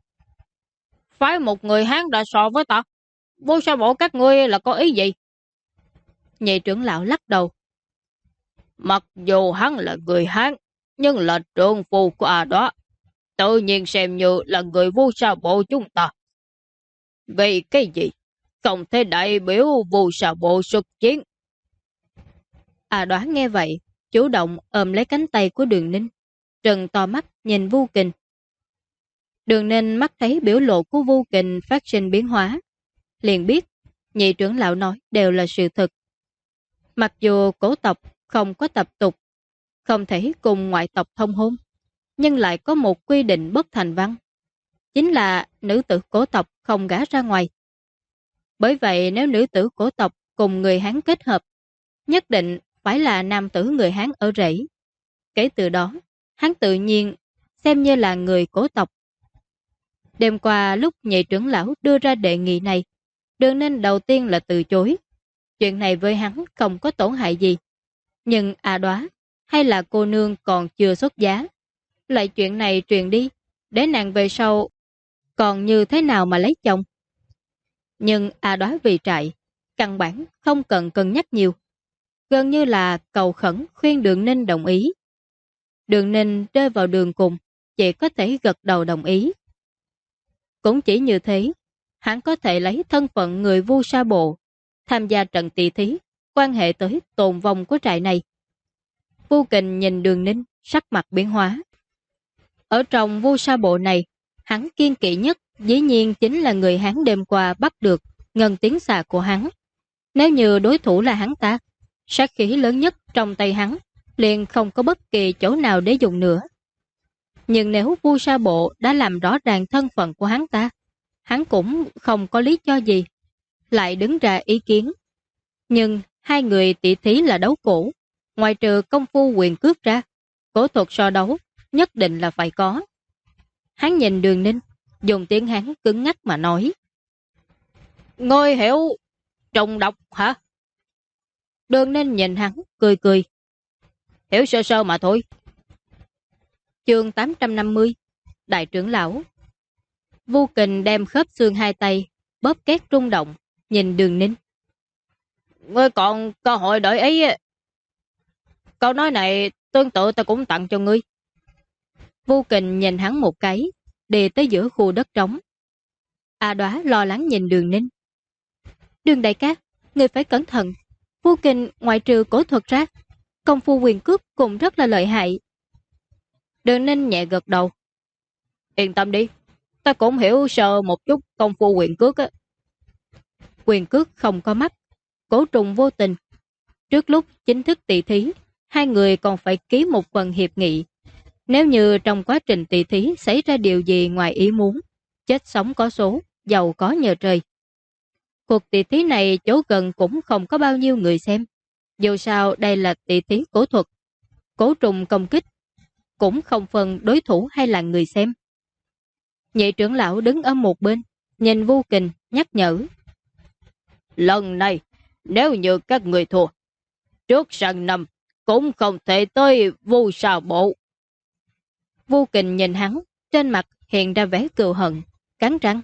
Phái một người Hán đã so với ta, Vu Sa Bộ các ngươi là có ý gì? Nhị trưởng lão lắc đầu. Mặc dù hắn là người Hán, nhưng là trượng phu của A Đoá, tự nhiên xem như là người Vu Sa Bộ chúng ta. Vì cái gì? Không thể đại biểu Vu Sa Bộ xuất chiến. A Đoá nghe vậy, chủ động ôm lấy cánh tay của Đường Ninh, trừng to mắt nhìn Vu Kình. Đường Ninh mắt thấy biểu lộ của Vu Kình phát sinh biến hóa, liền biết nhị trưởng lão nói đều là sự thật. Mặc dù cổ tộc không có tập tục, không thể cùng ngoại tộc thông hôn, nhưng lại có một quy định bất thành văn, chính là nữ tử cổ tộc không gả ra ngoài. Bởi vậy nếu nữ tử cổ tộc cùng người Hán kết hợp, nhất định phải là nam tử người Hán ở rễ. Kể từ đó, hắn tự nhiên xem như là người cổ tộc. Đêm qua lúc nhị trưởng lão đưa ra đề nghị này, Đường Ninh đầu tiên là từ chối. Chuyện này với hắn không có tổn hại gì. Nhưng A Đoá hay là cô nương còn chưa xuất giá, lại chuyện này truyền đi, để nàng về sau còn như thế nào mà lấy chồng. Nhưng A Đoá vì trại, căn bản không cần cân nhắc nhiều, gần như là cầu khẩn khuyên Đường Ninh đồng ý. Đường Ninh rơi vào đường cùng, chỉ có thể gật đầu đồng ý. Cũng chỉ như thế, hắn có thể lấy thân phận người Vu Sa Bộ tham gia trận tỷ thí, quan hệ tới tồn vong của trại này. Vu Kình nhìn Đường Ninh, sắc mặt biến hóa. Ở trong Vu Sa Bộ này, hắn kiên kỵ nhất dĩ nhiên chính là người hắn đêm qua bắt được ngân tiếng xà của hắn. Nếu như đối thủ là hắn ta, sát khí lớn nhất trong tay hắn liền không có bất kỳ chỗ nào để dùng nữa. Nhưng nếu Vu Sa Bộ đã làm rõ ràng thân phận của hắn ta, hắn cũng không có lý do gì lại đứng ra ý kiến. Nhưng hai người tỷ thí là đấu cổ, ngoài trừ công phu quyền cước ra, cổ thuật so đấu nhất định là phải có. Hắn nhìn Đường Ninh, dùng tiếng Hán cứng ngắc mà nói. Ngươi hiểu trùng độc hả? Đường Ninh nhìn hắn, cười cười. Hiểu sơ sơ mà thôi. Chương 850, Đại trưởng lão. Vu Kình đem khớp xương hai tay, bóp két rung động, nhìn Đường Ninh. Ngươi còn cơ hội đổi ý. Câu nói này tương tự ta cũng tặng cho ngươi. Vu Kình nhìn hắn một cái, đi tới giữa khu đất trống. A Đoá lo lắng nhìn Đường Ninh. Đường đại ca, ngươi phải cẩn thận. Vu Kình ngoại trừ cổ thuật ra, công phu quyền cước cũng rất là lợi hại. Đường Ninh nhẹ gật đầu. Yên tâm đi, ta cũng hiểu sơ một chút công phu quyền cước á. Quyền cước không có mắt, cổ trùng vô tình. Trước lúc chính thức tỷ thí, hai người còn phải ký một phần hiệp nghị. Nếu như trong quá trình tỷ thí xảy ra điều gì ngoài ý muốn, chết sống có số, giàu có nhờ trời. Cuộc tỷ thí này chỗ gần cũng không có bao nhiêu người xem. Dù sao đây là tỷ thí cổ thuật, cổ trùng công kích, cũng không phân đối thủ hay là người xem. Nhị trưởng lão đứng ở một bên, nhìn Vu Kình, nhắc nhở. Lần này, nếu như các người thua, trước sang năm cũng không thể tới Vu Sa Bộ. Vu Kình nhìn hắn, trên mặt hiện ra vẻ cừu hận, cắn răng.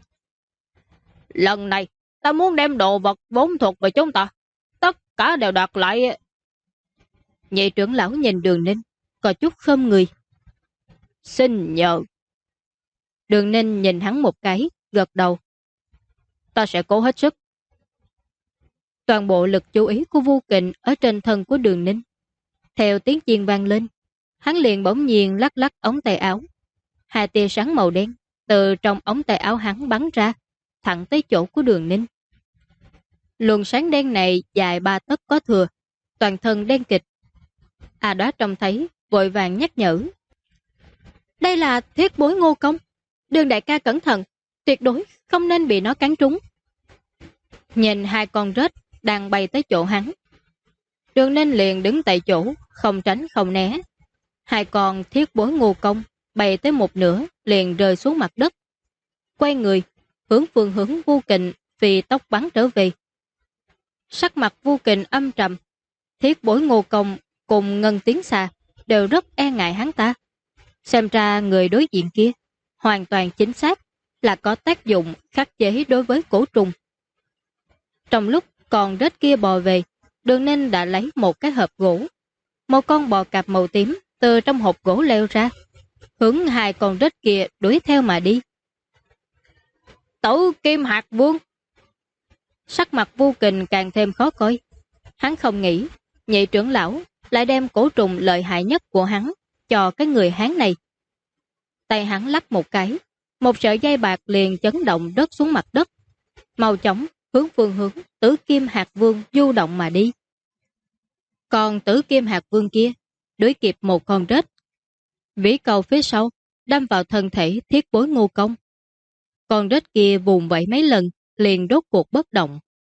Lần này, ta muốn đem đồ vật vốn thuộc về chúng ta, tất cả đều đoạt lại. Nhị trưởng lão nhìn Đường Ninh, có chút khom người. Xin nhờ. Đường Ninh nhìn hắn một cái, gật đầu. Ta sẽ cố hết sức. Toàn bộ lực chú ý của Vu Kình ở trên thân của Đường Ninh. Theo tiếng chiên vang lên, hắn liền bỗng nhiên lắc lắc ống tay áo. Hai tia sáng màu đen từ trong ống tay áo hắn bắn ra, thẳng tới chỗ của Đường Ninh. Luồng sáng đen này dài 3 tấc có thừa, toàn thân đen kịch. A Đoá trông thấy, vội vàng nhắc nhở. Đây là thiết bối Ngô Công. Đường đại ca cẩn thận, tuyệt đối không nên bị nó cắn trúng. Nhìn hai con rết đang bay tới chỗ hắn. Đường Ninh liền đứng tại chỗ, không tránh không né. Hai con thiết bối Ngô Công bay tới một nửa liền rơi xuống mặt đất. Quay người, hướng phương hướng Vu Kình vì tốc bắn trở về. Sắc mặt Vu Kình âm trầm. Thiết bối Ngô Công cùng Ngân Tiến Xà đều rất e ngại hắn ta. Xem ra người đối diện kia hoàn toàn chính xác là có tác dụng khắc chế đối với cổ trùng. Trong lúc con rết kia bò về, Đường Ninh đã lấy một cái hộp gỗ. Một con bò cạp màu tím từ trong hộp gỗ leo ra, hướng hai con rết kia đuổi theo mà đi. Tử Kim Hạt Vương. Sắc mặt Vu Kình càng thêm khó coi. Hắn không nghĩ nhị trưởng lão lại đem cổ trùng lợi hại nhất của hắn cho cái người Hán này. Tay hắn lắc một cái, một sợi dây bạc liền chấn động rớt xuống mặt đất. Mau chóng hướng phương hướng Tử Kim Hạt Vương du động mà đi. Còn Tử Kim Hạt Vương kia đuổi kịp một con rết. Vĩ cầu phía sau đâm vào thân thể thiết bối Ngô Công. Con rết kia vùng vẫy mấy lần liền rốt cuộc bất động.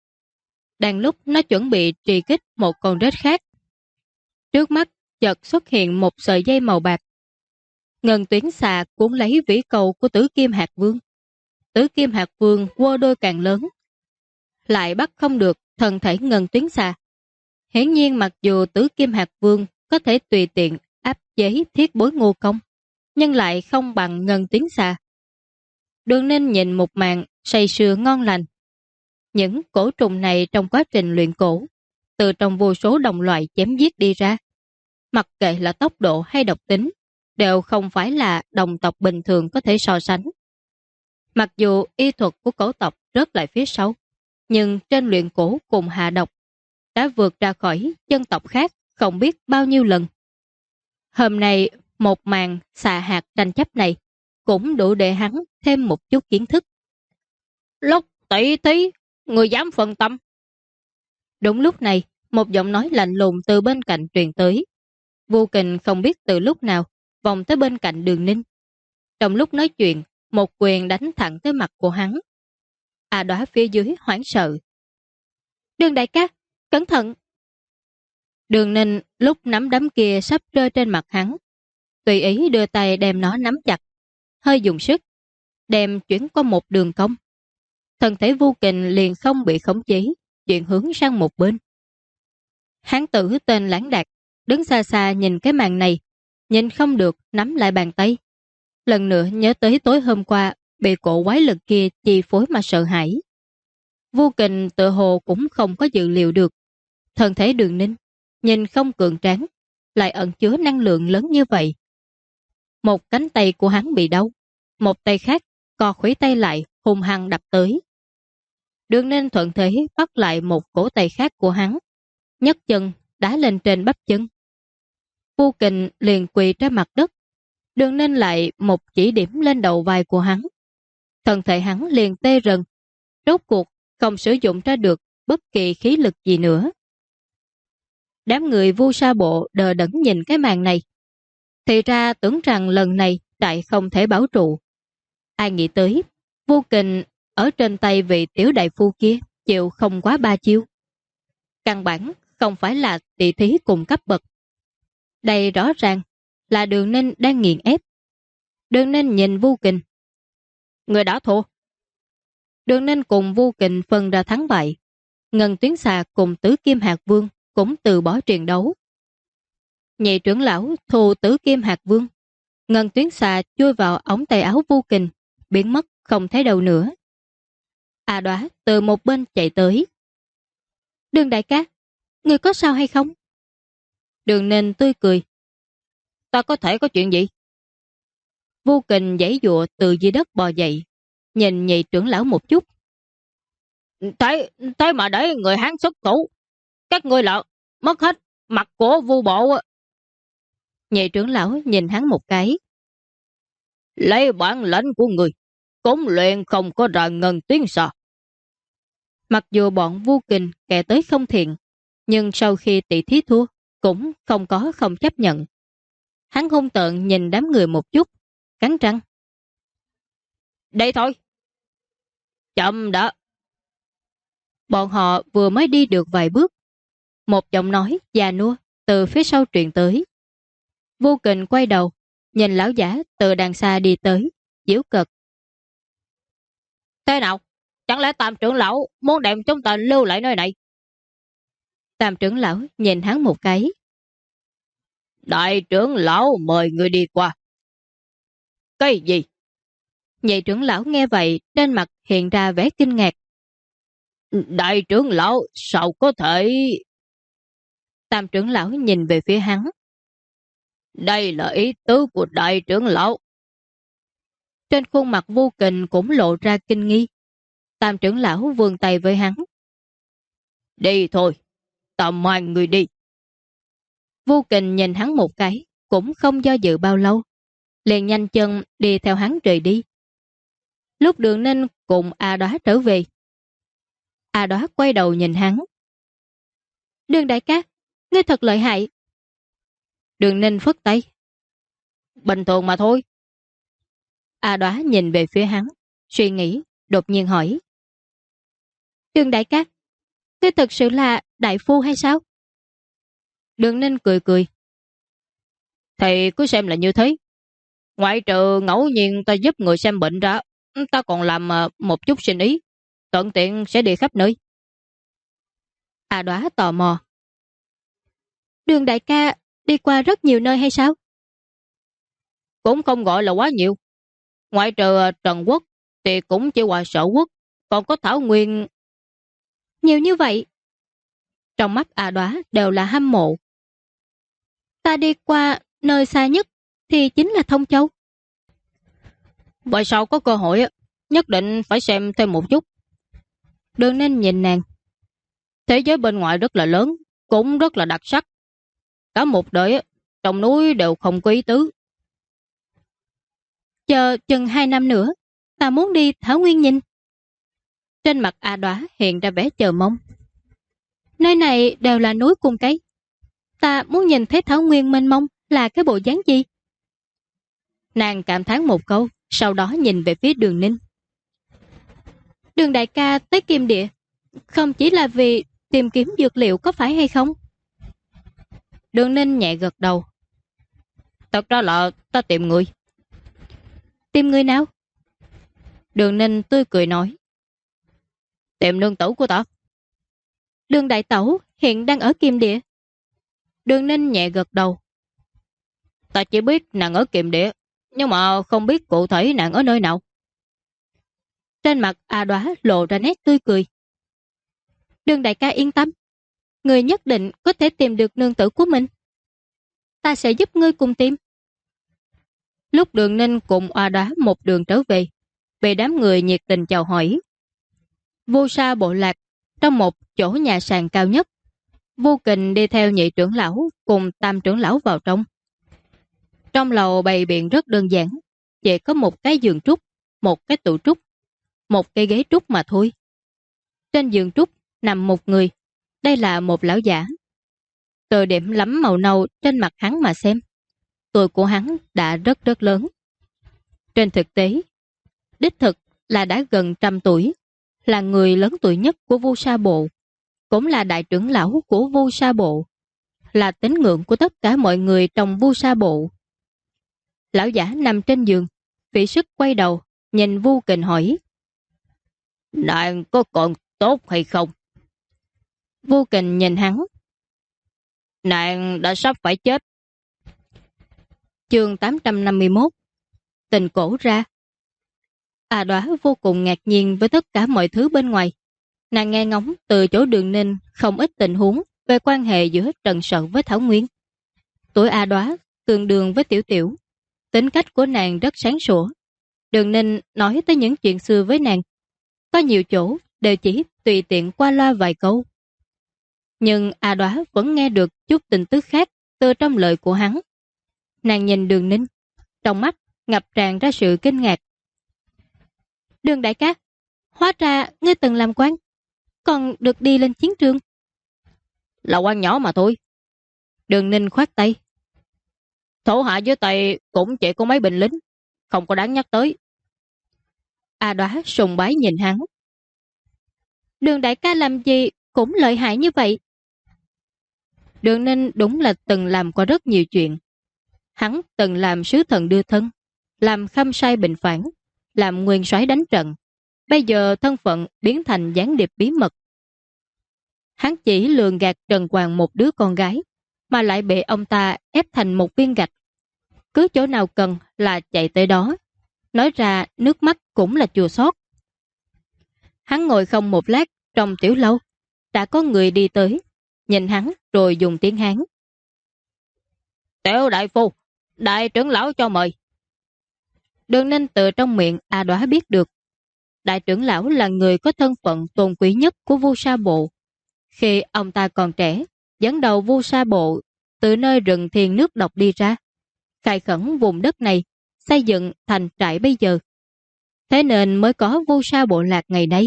Đang lúc nó chuẩn bị trì kích một con rết khác, trước mắt chợt xuất hiện một sợi dây màu bạc. Ngân Tuyến Xà cuốn lấy vĩ cầu của Tử Kim Hạt Vương. Tử Kim Hạt Vương quơ đôi càng lớn, lại bắt không được thân thể Ngân Tuyến Xà. Hiển nhiên mặc dù Tử Kim Hạt Vương có thể tùy tiện áp chế thiết bối Ngô Công, nhưng lại không bằng Ngân Tuyến Xà. Đường Ninh nhìn một màn say sưa ngon lành. Những cổ trùng này trong quá trình luyện cổ, từ trong vô số đồng loại chém giết đi ra, mặc kệ là tốc độ hay độc tính, đều không phải là đồng tộc bình thường có thể so sánh. Mặc dù y thuật của cổ tộc rớt lại phía sau, nhưng trên luyện cổ cùng hạ độc đã vượt ra khỏi dân tộc khác không biết bao nhiêu lần. Hôm nay một màn xà hạt tranh chấp này cũng đủ để hắn thêm một chút kiến thức. Lúc tỷ thí, người dám phân tâm. Đúng lúc này, một giọng nói lạnh lùng từ bên cạnh truyền tới. Vu Kình không biết từ lúc nào vòng tới bên cạnh Đường Ninh. Trong lúc nói chuyện, một quyền đánh thẳng tới mặt của hắn. A Đoá phía dưới hoảng sợ. Đường đại ca, cẩn thận! Đường Ninh lúc nắm đấm kia sắp rơi trên mặt hắn, tùy ý đưa tay đem nó nắm chặt, hơi dùng sức, đem chuyển qua một đường cong. Thân thể Vu Kình liền không bị khống chế, chuyển hướng sang một bên. Hán tử tên Lãng Đạt đứng xa xa nhìn cái màn này, nhìn không được nắm lại bàn tay. Lần nữa nhớ tới tối hôm qua bị cổ quái lực kia chi phối mà sợ hãi. Vu Kình tự hồ cũng không có dự liệu được. Thân thể Đường Ninh nhìn không cường tráng, lại ẩn chứa năng lượng lớn như vậy. Một cánh tay của hắn bị đau, một tay khác co khuỷu tay lại hung hăng đập tới. Đường Ninh thuận thế bắt lại một cổ tay khác của hắn, nhấc chân đá lên trên bắp chân. Vu Kình liền quỳ trên mặt đất. Đường Ninh lại một chỉ điểm lên đầu vai của hắn. Thân thể hắn liền tê rần, rốt cuộc không sử dụng ra được bất kỳ khí lực gì nữa. Đám người Vu Sa Bộ đờ đẫn nhìn cái màn này. Thì ra tưởng rằng lần này đại không thể bảo trụ. Ai nghĩ tới, Vu Kình ở trên tay vị tiểu đại phu kia chịu không quá 3 chiêu. Căn bản không phải là tỷ thí cùng cấp bậc. Đây rõ ràng là Đường Ninh đang nghiền ép. Đường Ninh nhìn Vu Kình. Người đã thua. Đường Ninh cùng Vu Kình phân ra thắng bại. Ngân Tuyến Xà cùng Tử Kim Hạt Vương cũng từ bỏ truyền đấu. Nhị trưởng lão thu Tử Kim Hạt Vương. Ngân Tuyến Xà chui vào ống tay áo Vu Kình, biến mất không thấy đâu nữa. A Đoá từ một bên chạy tới. Đường đại ca, người có sao hay không? Đường Ninh tươi cười. Ta có thể có chuyện gì? Vô Kình giãy giụa từ dưới đất bò dậy, nhìn Nhị trưởng lão một chút. Thế mà để người Hán xuất thủ, các ngươi là mất hết mặt của Vu bộ. Nhị trưởng lão nhìn hắn một cái. Lấy bản lãnh của người, cũng luyện không có ra ngân tiếng sao? Mặc dù bọn Vu Kình kẻ tới không thiện, nhưng sau khi tỷ thí thua, cũng không chấp nhận. Hắn hung tợn nhìn đám người một chút, cắn răng. Đây thôi. Chậm đã. Bọn họ vừa mới đi được vài bước, một giọng nói già nua từ phía sau truyền tới. Vô Kình quay đầu, nhìn lão giả từ đằng xa đi tới, giễu cợt. Thế nào? Chẳng lẽ Tam trưởng lão muốn đem chúng ta lưu lại nơi này? Tam trưởng lão nhìn hắn một cái. Đại trưởng lão mời người đi qua. Cái gì? Nhị trưởng lão nghe vậy, trên mặt hiện ra vẻ kinh ngạc. Đại trưởng lão sao có thể... Tam trưởng lão nhìn về phía hắn. Đây là ý tứ của đại trưởng lão. Trên khuôn mặt Vô Kình cũng lộ ra kinh nghi. Tam trưởng lão vươn tay với hắn. Đi thôi, ta mang người đi. Vô Kình nhìn hắn một cái, cũng không do dự bao lâu, liền nhanh chân đi theo hắn rời đi. Lúc Đường Ninh cùng A Đóa trở về, A Đóa quay đầu nhìn hắn. Đường đại ca, ngươi thật lợi hại. Đường Ninh phất tay. Bình thường mà thôi. A Đóa nhìn về phía hắn, suy nghĩ, đột nhiên hỏi. Đường đại ca, ngươi thật sự là đại phu hay sao? Đường Ninh cười cười. Thì cứ xem là như thế. Ngoại trừ ngẫu nhiên ta giúp người xem bệnh ra, ta còn làm một chút sinh ý, thuận tiện sẽ đi khắp nơi. A Đóa tò mò. Đường đại ca đi qua rất nhiều nơi hay sao? Cũng không gọi là quá nhiều. Ngoại trừ Trần Quốc thì cũng chỉ qua Sở Quốc, còn có Thảo Nguyên. Nhiều như vậy. Trong mắt A Đóa đều là hâm mộ. Ta đi qua nơi xa nhất thì chính là Thông Châu. Vậy sao có cơ hội nhất định phải xem thêm một chút. Đường Ninh nhìn nàng. Thế giới bên ngoài rất là lớn, cũng rất là đặc sắc. Cả một đời trong núi đều không có ý tứ. Chờ chừng 2 năm nữa, ta muốn đi Thảo Nguyên nhìn. Trên mặt A Đóa hiện ra vẻ chờ mong. Nơi này đều là núi cùng cây. Ta muốn nhìn thấy Thảo Nguyên mênh mông là cái bộ dáng gì? Nàng cảm thán một câu, sau đó nhìn về phía Đường Ninh. Đường đại ca tới Kim Địa, không chỉ là vì tìm kiếm dược liệu có phải hay không? Đường Ninh nhẹ gật đầu. Thật ra là ta tìm người. Tìm người nào? Đường Ninh tươi cười nói. Tìm nương tử của ta. Đường đại tẩu hiện đang ở Kim Địa. Đường Ninh nhẹ gật đầu. Ta chỉ biết nàng ở Kim Địa, nhưng mà không biết cụ thể nàng ở nơi nào. Trên mặt A Đóa lộ ra nét tươi cười. Đường đại ca yên tâm, người nhất định có thể tìm được nương tử của mình. Ta sẽ giúp ngươi cùng tìm. Lúc Đường Ninh cùng A Đóa một đường trở về, bị đám người nhiệt tình chào hỏi. Vô Sa bộ lạc, trong một chỗ nhà sàn cao nhất, Vô Kình đi theo nhị trưởng lão cùng tam trưởng lão vào trong. Trong lầu bày biện rất đơn giản, chỉ có một cái giường trúc, một cái tủ trúc, một cái ghế trúc mà thôi. Trên giường trúc nằm một người, đây là một lão giả. Từ điểm lắm màu nâu trên mặt hắn mà xem, tuổi của hắn đã rất lớn. Trên thực tế, đích thực là đã gần 100 tuổi, là người lớn tuổi nhất của Vu Sa Bộ, cũng là đại trưởng lão của Vu Sa Bộ, là tín ngưỡng của tất cả mọi người trong Vu Sa Bộ. Lão giả nằm trên giường, phí sức quay đầu, nhìn Vô Kình hỏi. Nàng có còn tốt hay không? Vô Kình nhìn hắn. Nàng đã sắp phải chết. Chương 851. Tình cổ ra. A Đóa vô cùng ngạc nhiên với tất cả mọi thứ bên ngoài. Nàng nghe ngóng từ chỗ Đường Ninh không ít tình huống về quan hệ giữa Trần Sận với Thảo Nguyên. Tuổi A Đóa tương đương với Tiểu Tiểu. tính cách của nàng rất sáng sủa. Đường Ninh nói tới những chuyện xưa với nàng. Có nhiều chỗ đều chỉ tùy tiện qua loa vài câu. Nhưng A Đóa vẫn nghe được chút tin tức khác từ trong lời của hắn. Nàng nhìn Đường Ninh, trong mắt ngập tràn ra sự kinh ngạc. Đường đại ca, hóa ra ngươi từng làm quan, còn được đi lên chiến trường. Là quan nhỏ mà thôi. Đường Ninh khoát tay. Thổ hạ dưới tay cũng chỉ có mấy binh lính, không có đáng nhắc tới. A Đóa sùng bái nhìn hắn. Đường đại ca làm gì cũng lợi hại như vậy. Đường Ninh đúng là từng làm qua rất nhiều chuyện. Hắn từng làm sứ thần đưa thân, làm khâm sai bình phản, làm nguyên soái đánh trận. Bây giờ thân phận biến thành gián điệp bí mật. Hắn chỉ lường gạt Trần Hoàng một đứa con gái, mà lại bị ông ta ép thành một viên gạch. Cứ chỗ nào cần là chạy tới đó. Nói ra nước mắt cũng là chua xót. Hắn ngồi không một lát trong tiểu lâu, đã có người đi tới, nhìn hắn rồi dùng tiếng Hán. Tiểu đại phu, đại trưởng lão cho mời. Đường Ninh từ trong miệng A Đóa biết được. Đại trưởng lão là người có thân phận tôn quý nhất của Vu Sa Bộ. Khi ông ta còn trẻ, dẫn đầu Vu Sa Bộ từ nơi rừng thiền nước độc đi ra, khai khẩn vùng đất này, xây dựng thành trại bây giờ. Thế nên mới có Vu Sa Bộ Lạc ngày nay.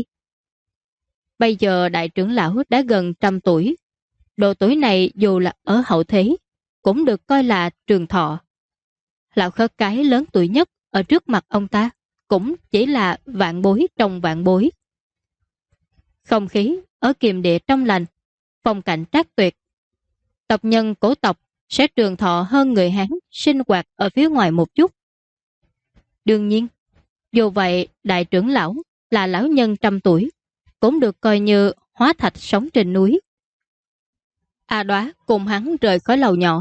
Bây giờ đại trưởng lão đã gần 100 tuổi. Độ tuổi này dù là ở hậu thế, cũng được coi là trường thọ. Lão khất cái lớn tuổi nhất ở trước mặt ông ta cũng chỉ là vạn bối trong vạn bối. Không khí ở kiềm địa trong lành, phong cảnh trác tuyệt. Tộc nhân cổ tộc sẽ trường thọ hơn người Hán sinh hoạt ở phía ngoài một chút. Đương nhiên, dù vậy đại trưởng lão là lão nhân 100 tuổi, cũng được coi như hóa thạch sống trên núi. A Đóa cùng hắn rời khỏi lầu nhỏ.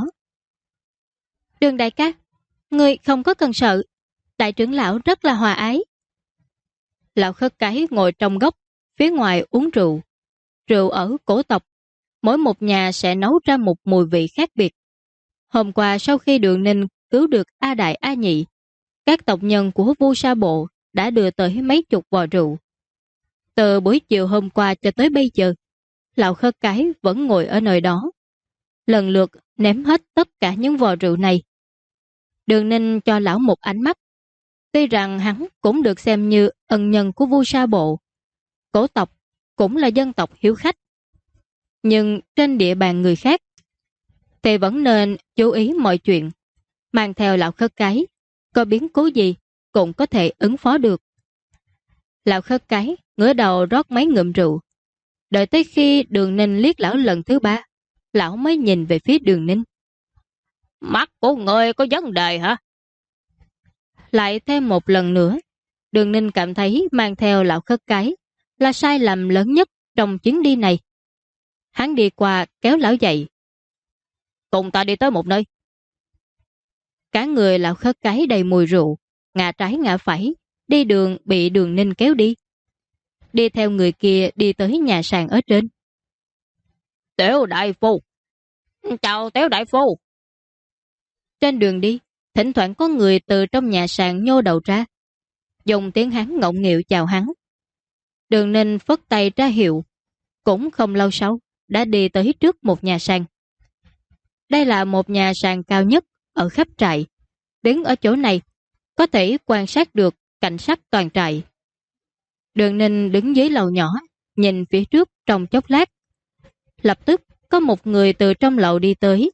Đường đại ca, ngươi không có cần sợ, đại trưởng lão rất là hòa ái. Lão khất cái ngồi trong góc, phía ngoài uống rượu. Rượu ở cổ tộc, mỗi một nhà sẽ nấu ra một mùi vị khác biệt. Hôm qua sau khi Đường Ninh cứu được A Đại A Nhị, các tộc nhân của Vu Sa Bộ đã đưa tới mấy chục vò rượu. Từ buổi chiều hôm qua cho tới bây giờ, lão khất cái vẫn ngồi ở nơi đó, lần lượt ném hết tất cả những vò rượu này. Đường Ninh cho lão một ánh mắt. Tuy rằng hắn cũng được xem như ân nhân của Vu Sa Bộ, cổ tộc cũng là dân tộc hiếu khách, nhưng trên địa bàn người khác thì vẫn nên chú ý mọi chuyện, mang theo lão khất cái, có biến cố gì cũng có thể ứng phó được. Lão khất cái ngửa đầu rót mấy ngụm rượu, đợi tới khi Đường Ninh liếc lão lần thứ 3, lão mới nhìn về phía Đường Ninh. Mắt của người có vấn đề hả? Lại thêm một lần nữa, Đường Ninh cảm thấy mang theo lão khất cái là sai lầm lớn nhất trong chuyến đi này. Hắn đi qua kéo lão dậy. Cùng ta đi tới một nơi. Cả người lão khất cái đầy mùi rượu, ngã trái ngã phải, đi đường bị Đường Ninh kéo đi. Đi theo người kia đi tới nhà sàn ở trên. Tiểu đại phu. Chào tiểu đại phu. Trên đường đi, thỉnh thoảng có người từ trong nhà sàn nhô đầu ra, dùng tiếng Hán ngọng nghịu chào hắn. Đường Ninh phất tay ra hiệu. Cũng không lâu sau, đã đi tới trước một nhà sàn. Đây là một nhà sàn cao nhất ở khắp trại. Đứng ở chỗ này, có thể quan sát được cảnh sắc toàn trại. Đường Ninh đứng dưới lầu nhỏ, nhìn phía trước trong chốc lát. Lập tức có một người từ trong lầu đi tới.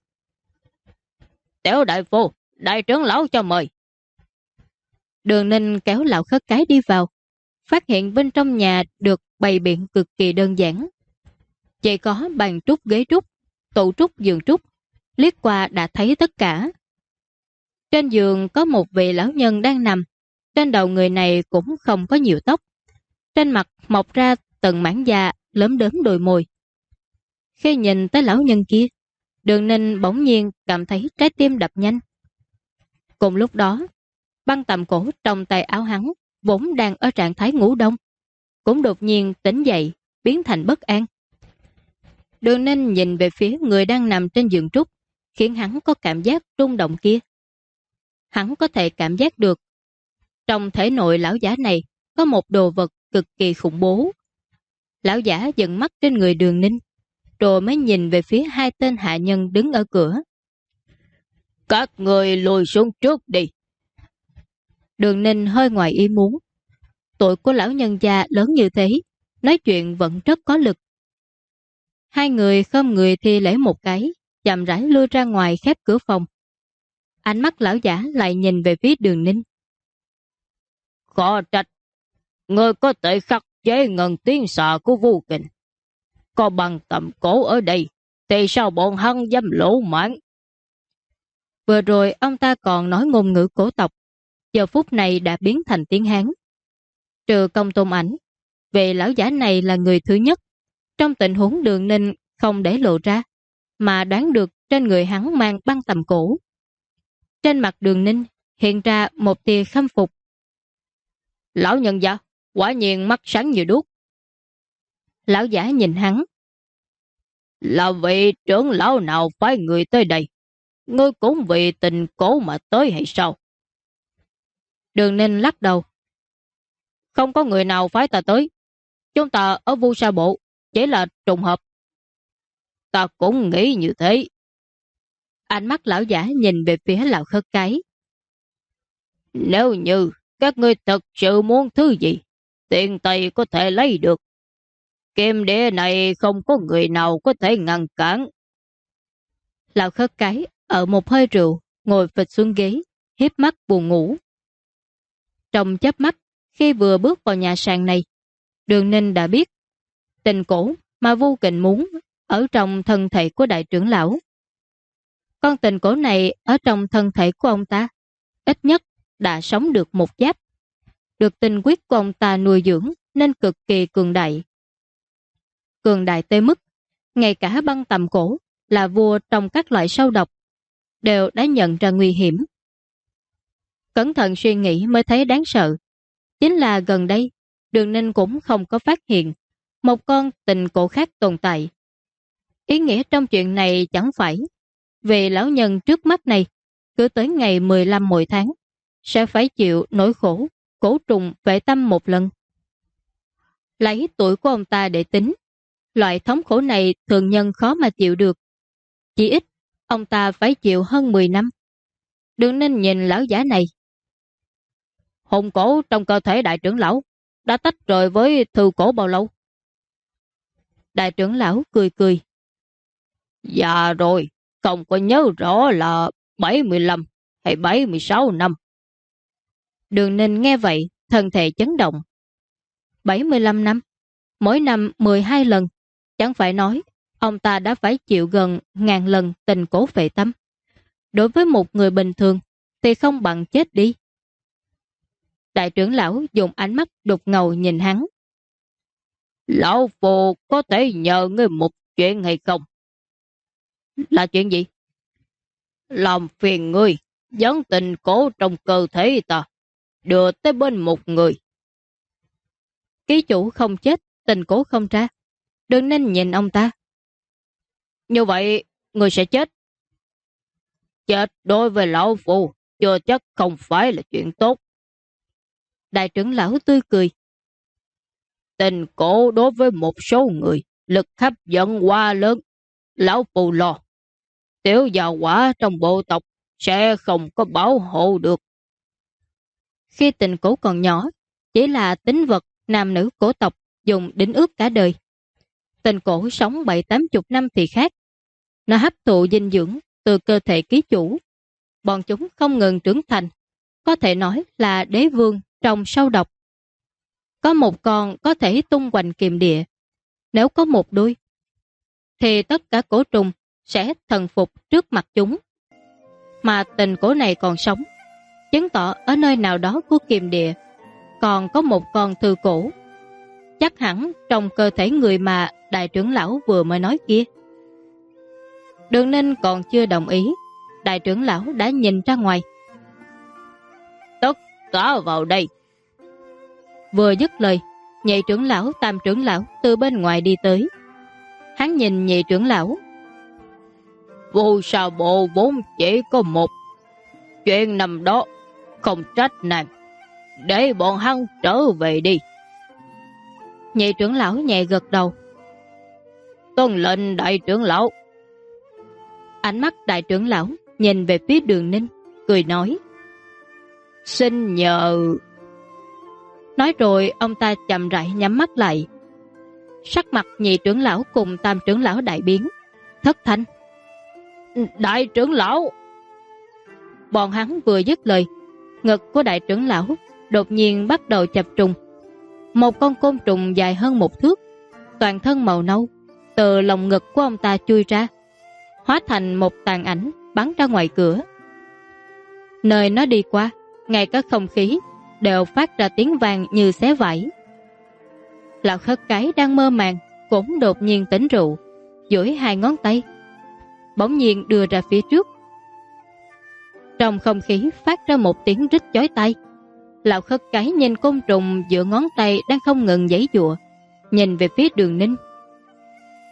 Tiểu đại phu, đại trưởng lão cho mời. Đường Ninh kéo lão khất cái đi vào, phát hiện bên trong nhà được bày biện cực kỳ đơn giản. Chỉ có bàn trúc ghế trúc, tủ trúc giường trúc, liếc qua đã thấy tất cả. Trên giường có một vị lão nhân đang nằm, trên đầu người này cũng không có nhiều tóc. Trên mặt mọc ra từng mảng da lấm đốm đôi môi. Khi nhìn tới lão nhân kia, Đường Ninh bỗng nhiên cảm thấy trái tim đập nhanh. Cùng lúc đó, băng tầm cổ trong tay áo hắn, vốn đang ở trạng thái ngủ đông, cũng đột nhiên tỉnh dậy, biến thành bất an. Đường Ninh nhìn về phía người đang nằm trên giường trúc, khiến hắn có cảm giác rung động kia. Hắn có thể cảm giác được trong thể nội lão giả này có một đồ vật cực kỳ khủng bố. Lão giả dừng mắt trên người Đường Ninh, rồi mới nhìn về phía hai tên hạ nhân đứng ở cửa. Các người lùi xuống trước đi. Đường Ninh hơi ngoài ý muốn. Tuổi của lão nhân gia lớn như thế, nói chuyện vẫn rất có lực. Hai người khom người thi lễ một cái, chậm rãi lui ra ngoài khép cửa phòng. Ánh mắt lão giả lại nhìn về phía Đường Ninh. Khó trách, người có thể khắc chế ngân tiếng xà của vô kình. Có bằng tầm cổ ở đây, thì sao bọn hắn dám lỗ mãn? Vừa rồi ông ta còn nói ngôn ngữ cổ tộc, giờ phút này đã biến thành tiếng Hán. Trừ Công Tôn Ảnh, vì lão giả này là người thứ nhất trong tình huống Đường Ninh không để lộ ra, mà đoán được trên người hắn mang băng tầm cổ. Trên mặt Đường Ninh hiện ra một tia khâm phục. Lão nhân gia, quả nhiên mắt sáng như đuốc. Lão giả nhìn hắn. Là vị trưởng lão nào phái người tới đây? Ngươi cũng vì tình cổ mà tới hay sao? Đường Ninh lắc đầu. Không có người nào phái ta tới. Chúng ta ở Vu Sa Bộ chỉ là trùng hợp. Ta cũng nghĩ như thế. Ánh mắt lão giả nhìn về phía lão khất cái. Nếu như các ngươi thật sự muốn thứ gì, tiền tài có thể lấy được. Kim địa này không có người nào có thể ngăn cản. Lão khất cái ở một hơi rượu, ngồi phịch xuống ghế, hiếp mắt buồn ngủ. Trong chớp mắt, khi vừa bước vào nhà sàn này, Đường Ninh đã biết tình cổ mà Vô Kình muốn ở trong thân thể của đại trưởng lão. Con tình cổ này ở trong thân thể của ông ta, ít nhất đã sống được một giáp, được tinh huyết của ông ta nuôi dưỡng nên cực kỳ cường đại. Cường đại tới mức, ngay cả băng tầm cổ là vua trong các loại sâu độc, đều đã nhận ra nguy hiểm. Cẩn thận suy nghĩ mới thấy đáng sợ. Chính là gần đây, Đường Ninh cũng không có phát hiện một con tình cổ khác tồn tại. Ý nghĩa trong chuyện này chẳng phải vì lão nhân trước mắt này cứ tới ngày 15 mỗi tháng sẽ phải chịu nỗi khổ cổ trùng vệ tâm một lần. Lấy tuổi của ông ta để tính, loại thống khổ này thường nhân khó mà chịu được. Chỉ ít, ông ta phải chịu hơn 10 năm. Đường Ninh nhìn lão giả này. Hồn cổ trong cơ thể đại trưởng lão đã tách rời với thư cổ bao lâu? Đại trưởng lão cười cười. Dạ rồi, không có nhớ rõ là 75 hay 76 năm. Đường Ninh nghe vậy, thân thể chấn động. 75 năm, mỗi năm 12 lần, chẳng phải nói ông ta đã phải chịu gần 1000 lần tình cổ phệ tâm. Đối với một người bình thường thì không bằng chết đi. Đại trưởng lão dùng ánh mắt đục ngầu nhìn hắn. Lão Phù có thể nhờ ngươi một chuyện hay không? Là chuyện gì? Làm phiền ngươi dẫn tình cổ trong cơ thể ta đưa tới bên một người. Ký chủ không chết, tình cổ không ra. Đừng nên nhìn ông ta. Như vậy, người sẽ chết. Chết đối với lão Phù chưa chắc không phải là chuyện tốt. Đại trưởng lão tươi cười. Tình cổ đối với một số người lực hấp dẫn quá lớn. Lão Phù lo tiểu già quả trong bộ tộc sẽ không có bảo hộ được. Khi tình cổ còn nhỏ, chỉ là tính vật nam nữ cổ tộc dùng đính ước cả đời. Tình cổ sống 7-80 năm thì khác. Nó hấp thụ dinh dưỡng từ cơ thể ký chủ. Bọn chúng không ngừng trưởng thành, có thể nói là đế vương trong sâu độc. Có một con có thể tung hoành kiềm địa. Nếu có một đuôi, thì tất cả cổ trùng sẽ thần phục trước mặt chúng. Mà tình cổ này còn sống, chứng tỏ ở nơi nào đó của kiềm địa còn có một con thư cổ. Chắc hẳn trong cơ thể người mà đại trưởng lão vừa mới nói kia. Đường Ninh còn chưa đồng ý, đại trưởng lão đã nhìn ra ngoài. Tất cả vào đây. Vừa dứt lời, nhị trưởng lão, tam trưởng lão từ bên ngoài đi tới. Hắn nhìn nhị trưởng lão. Vô Sa Bộ vốn chỉ có một. Chuyện nằm đó không trách nàng, để bọn hắn trở về đi. Nhị trưởng lão nhẹ gật đầu. Tuân lệnh đại trưởng lão. Ánh mắt đại trưởng lão nhìn về phía Đường Ninh, cười nói: Xin nhờ. Nói rồi ông ta chậm rãi nhắm mắt lại. Sắc mặt nhị trưởng lão cùng tam trưởng lão đại biến, thất thanh: Đại trưởng lão. Bọn hắn vừa dứt lời, ngực của đại trưởng lão đột nhiên bắt đầu chập trùng. Một con côn trùng dài hơn 1 thước, toàn thân màu nâu, từ lồng ngực của ông ta chui ra, hóa thành một tàn ảnh bắn ra ngoài cửa. Nơi nó đi qua, ngay cả không khí đều phát ra tiếng vang như xé vải. Lão khất cái đang mơ màng cũng đột nhiên tỉnh rượu, duỗi 2 ngón tay, bỗng nhiên đưa ra phía trước. Trong không khí phát ra một tiếng rít chói tai. Lão khất cái nhìn côn trùng giữa ngón tay đang không ngừng giãy giụa, nhìn về phía Đường Ninh.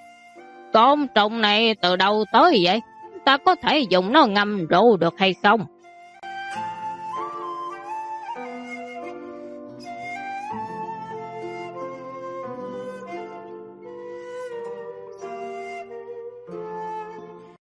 Con trùng này từ đâu tới vậy? Ta có thể dùng nó ngâm rượu được hay không?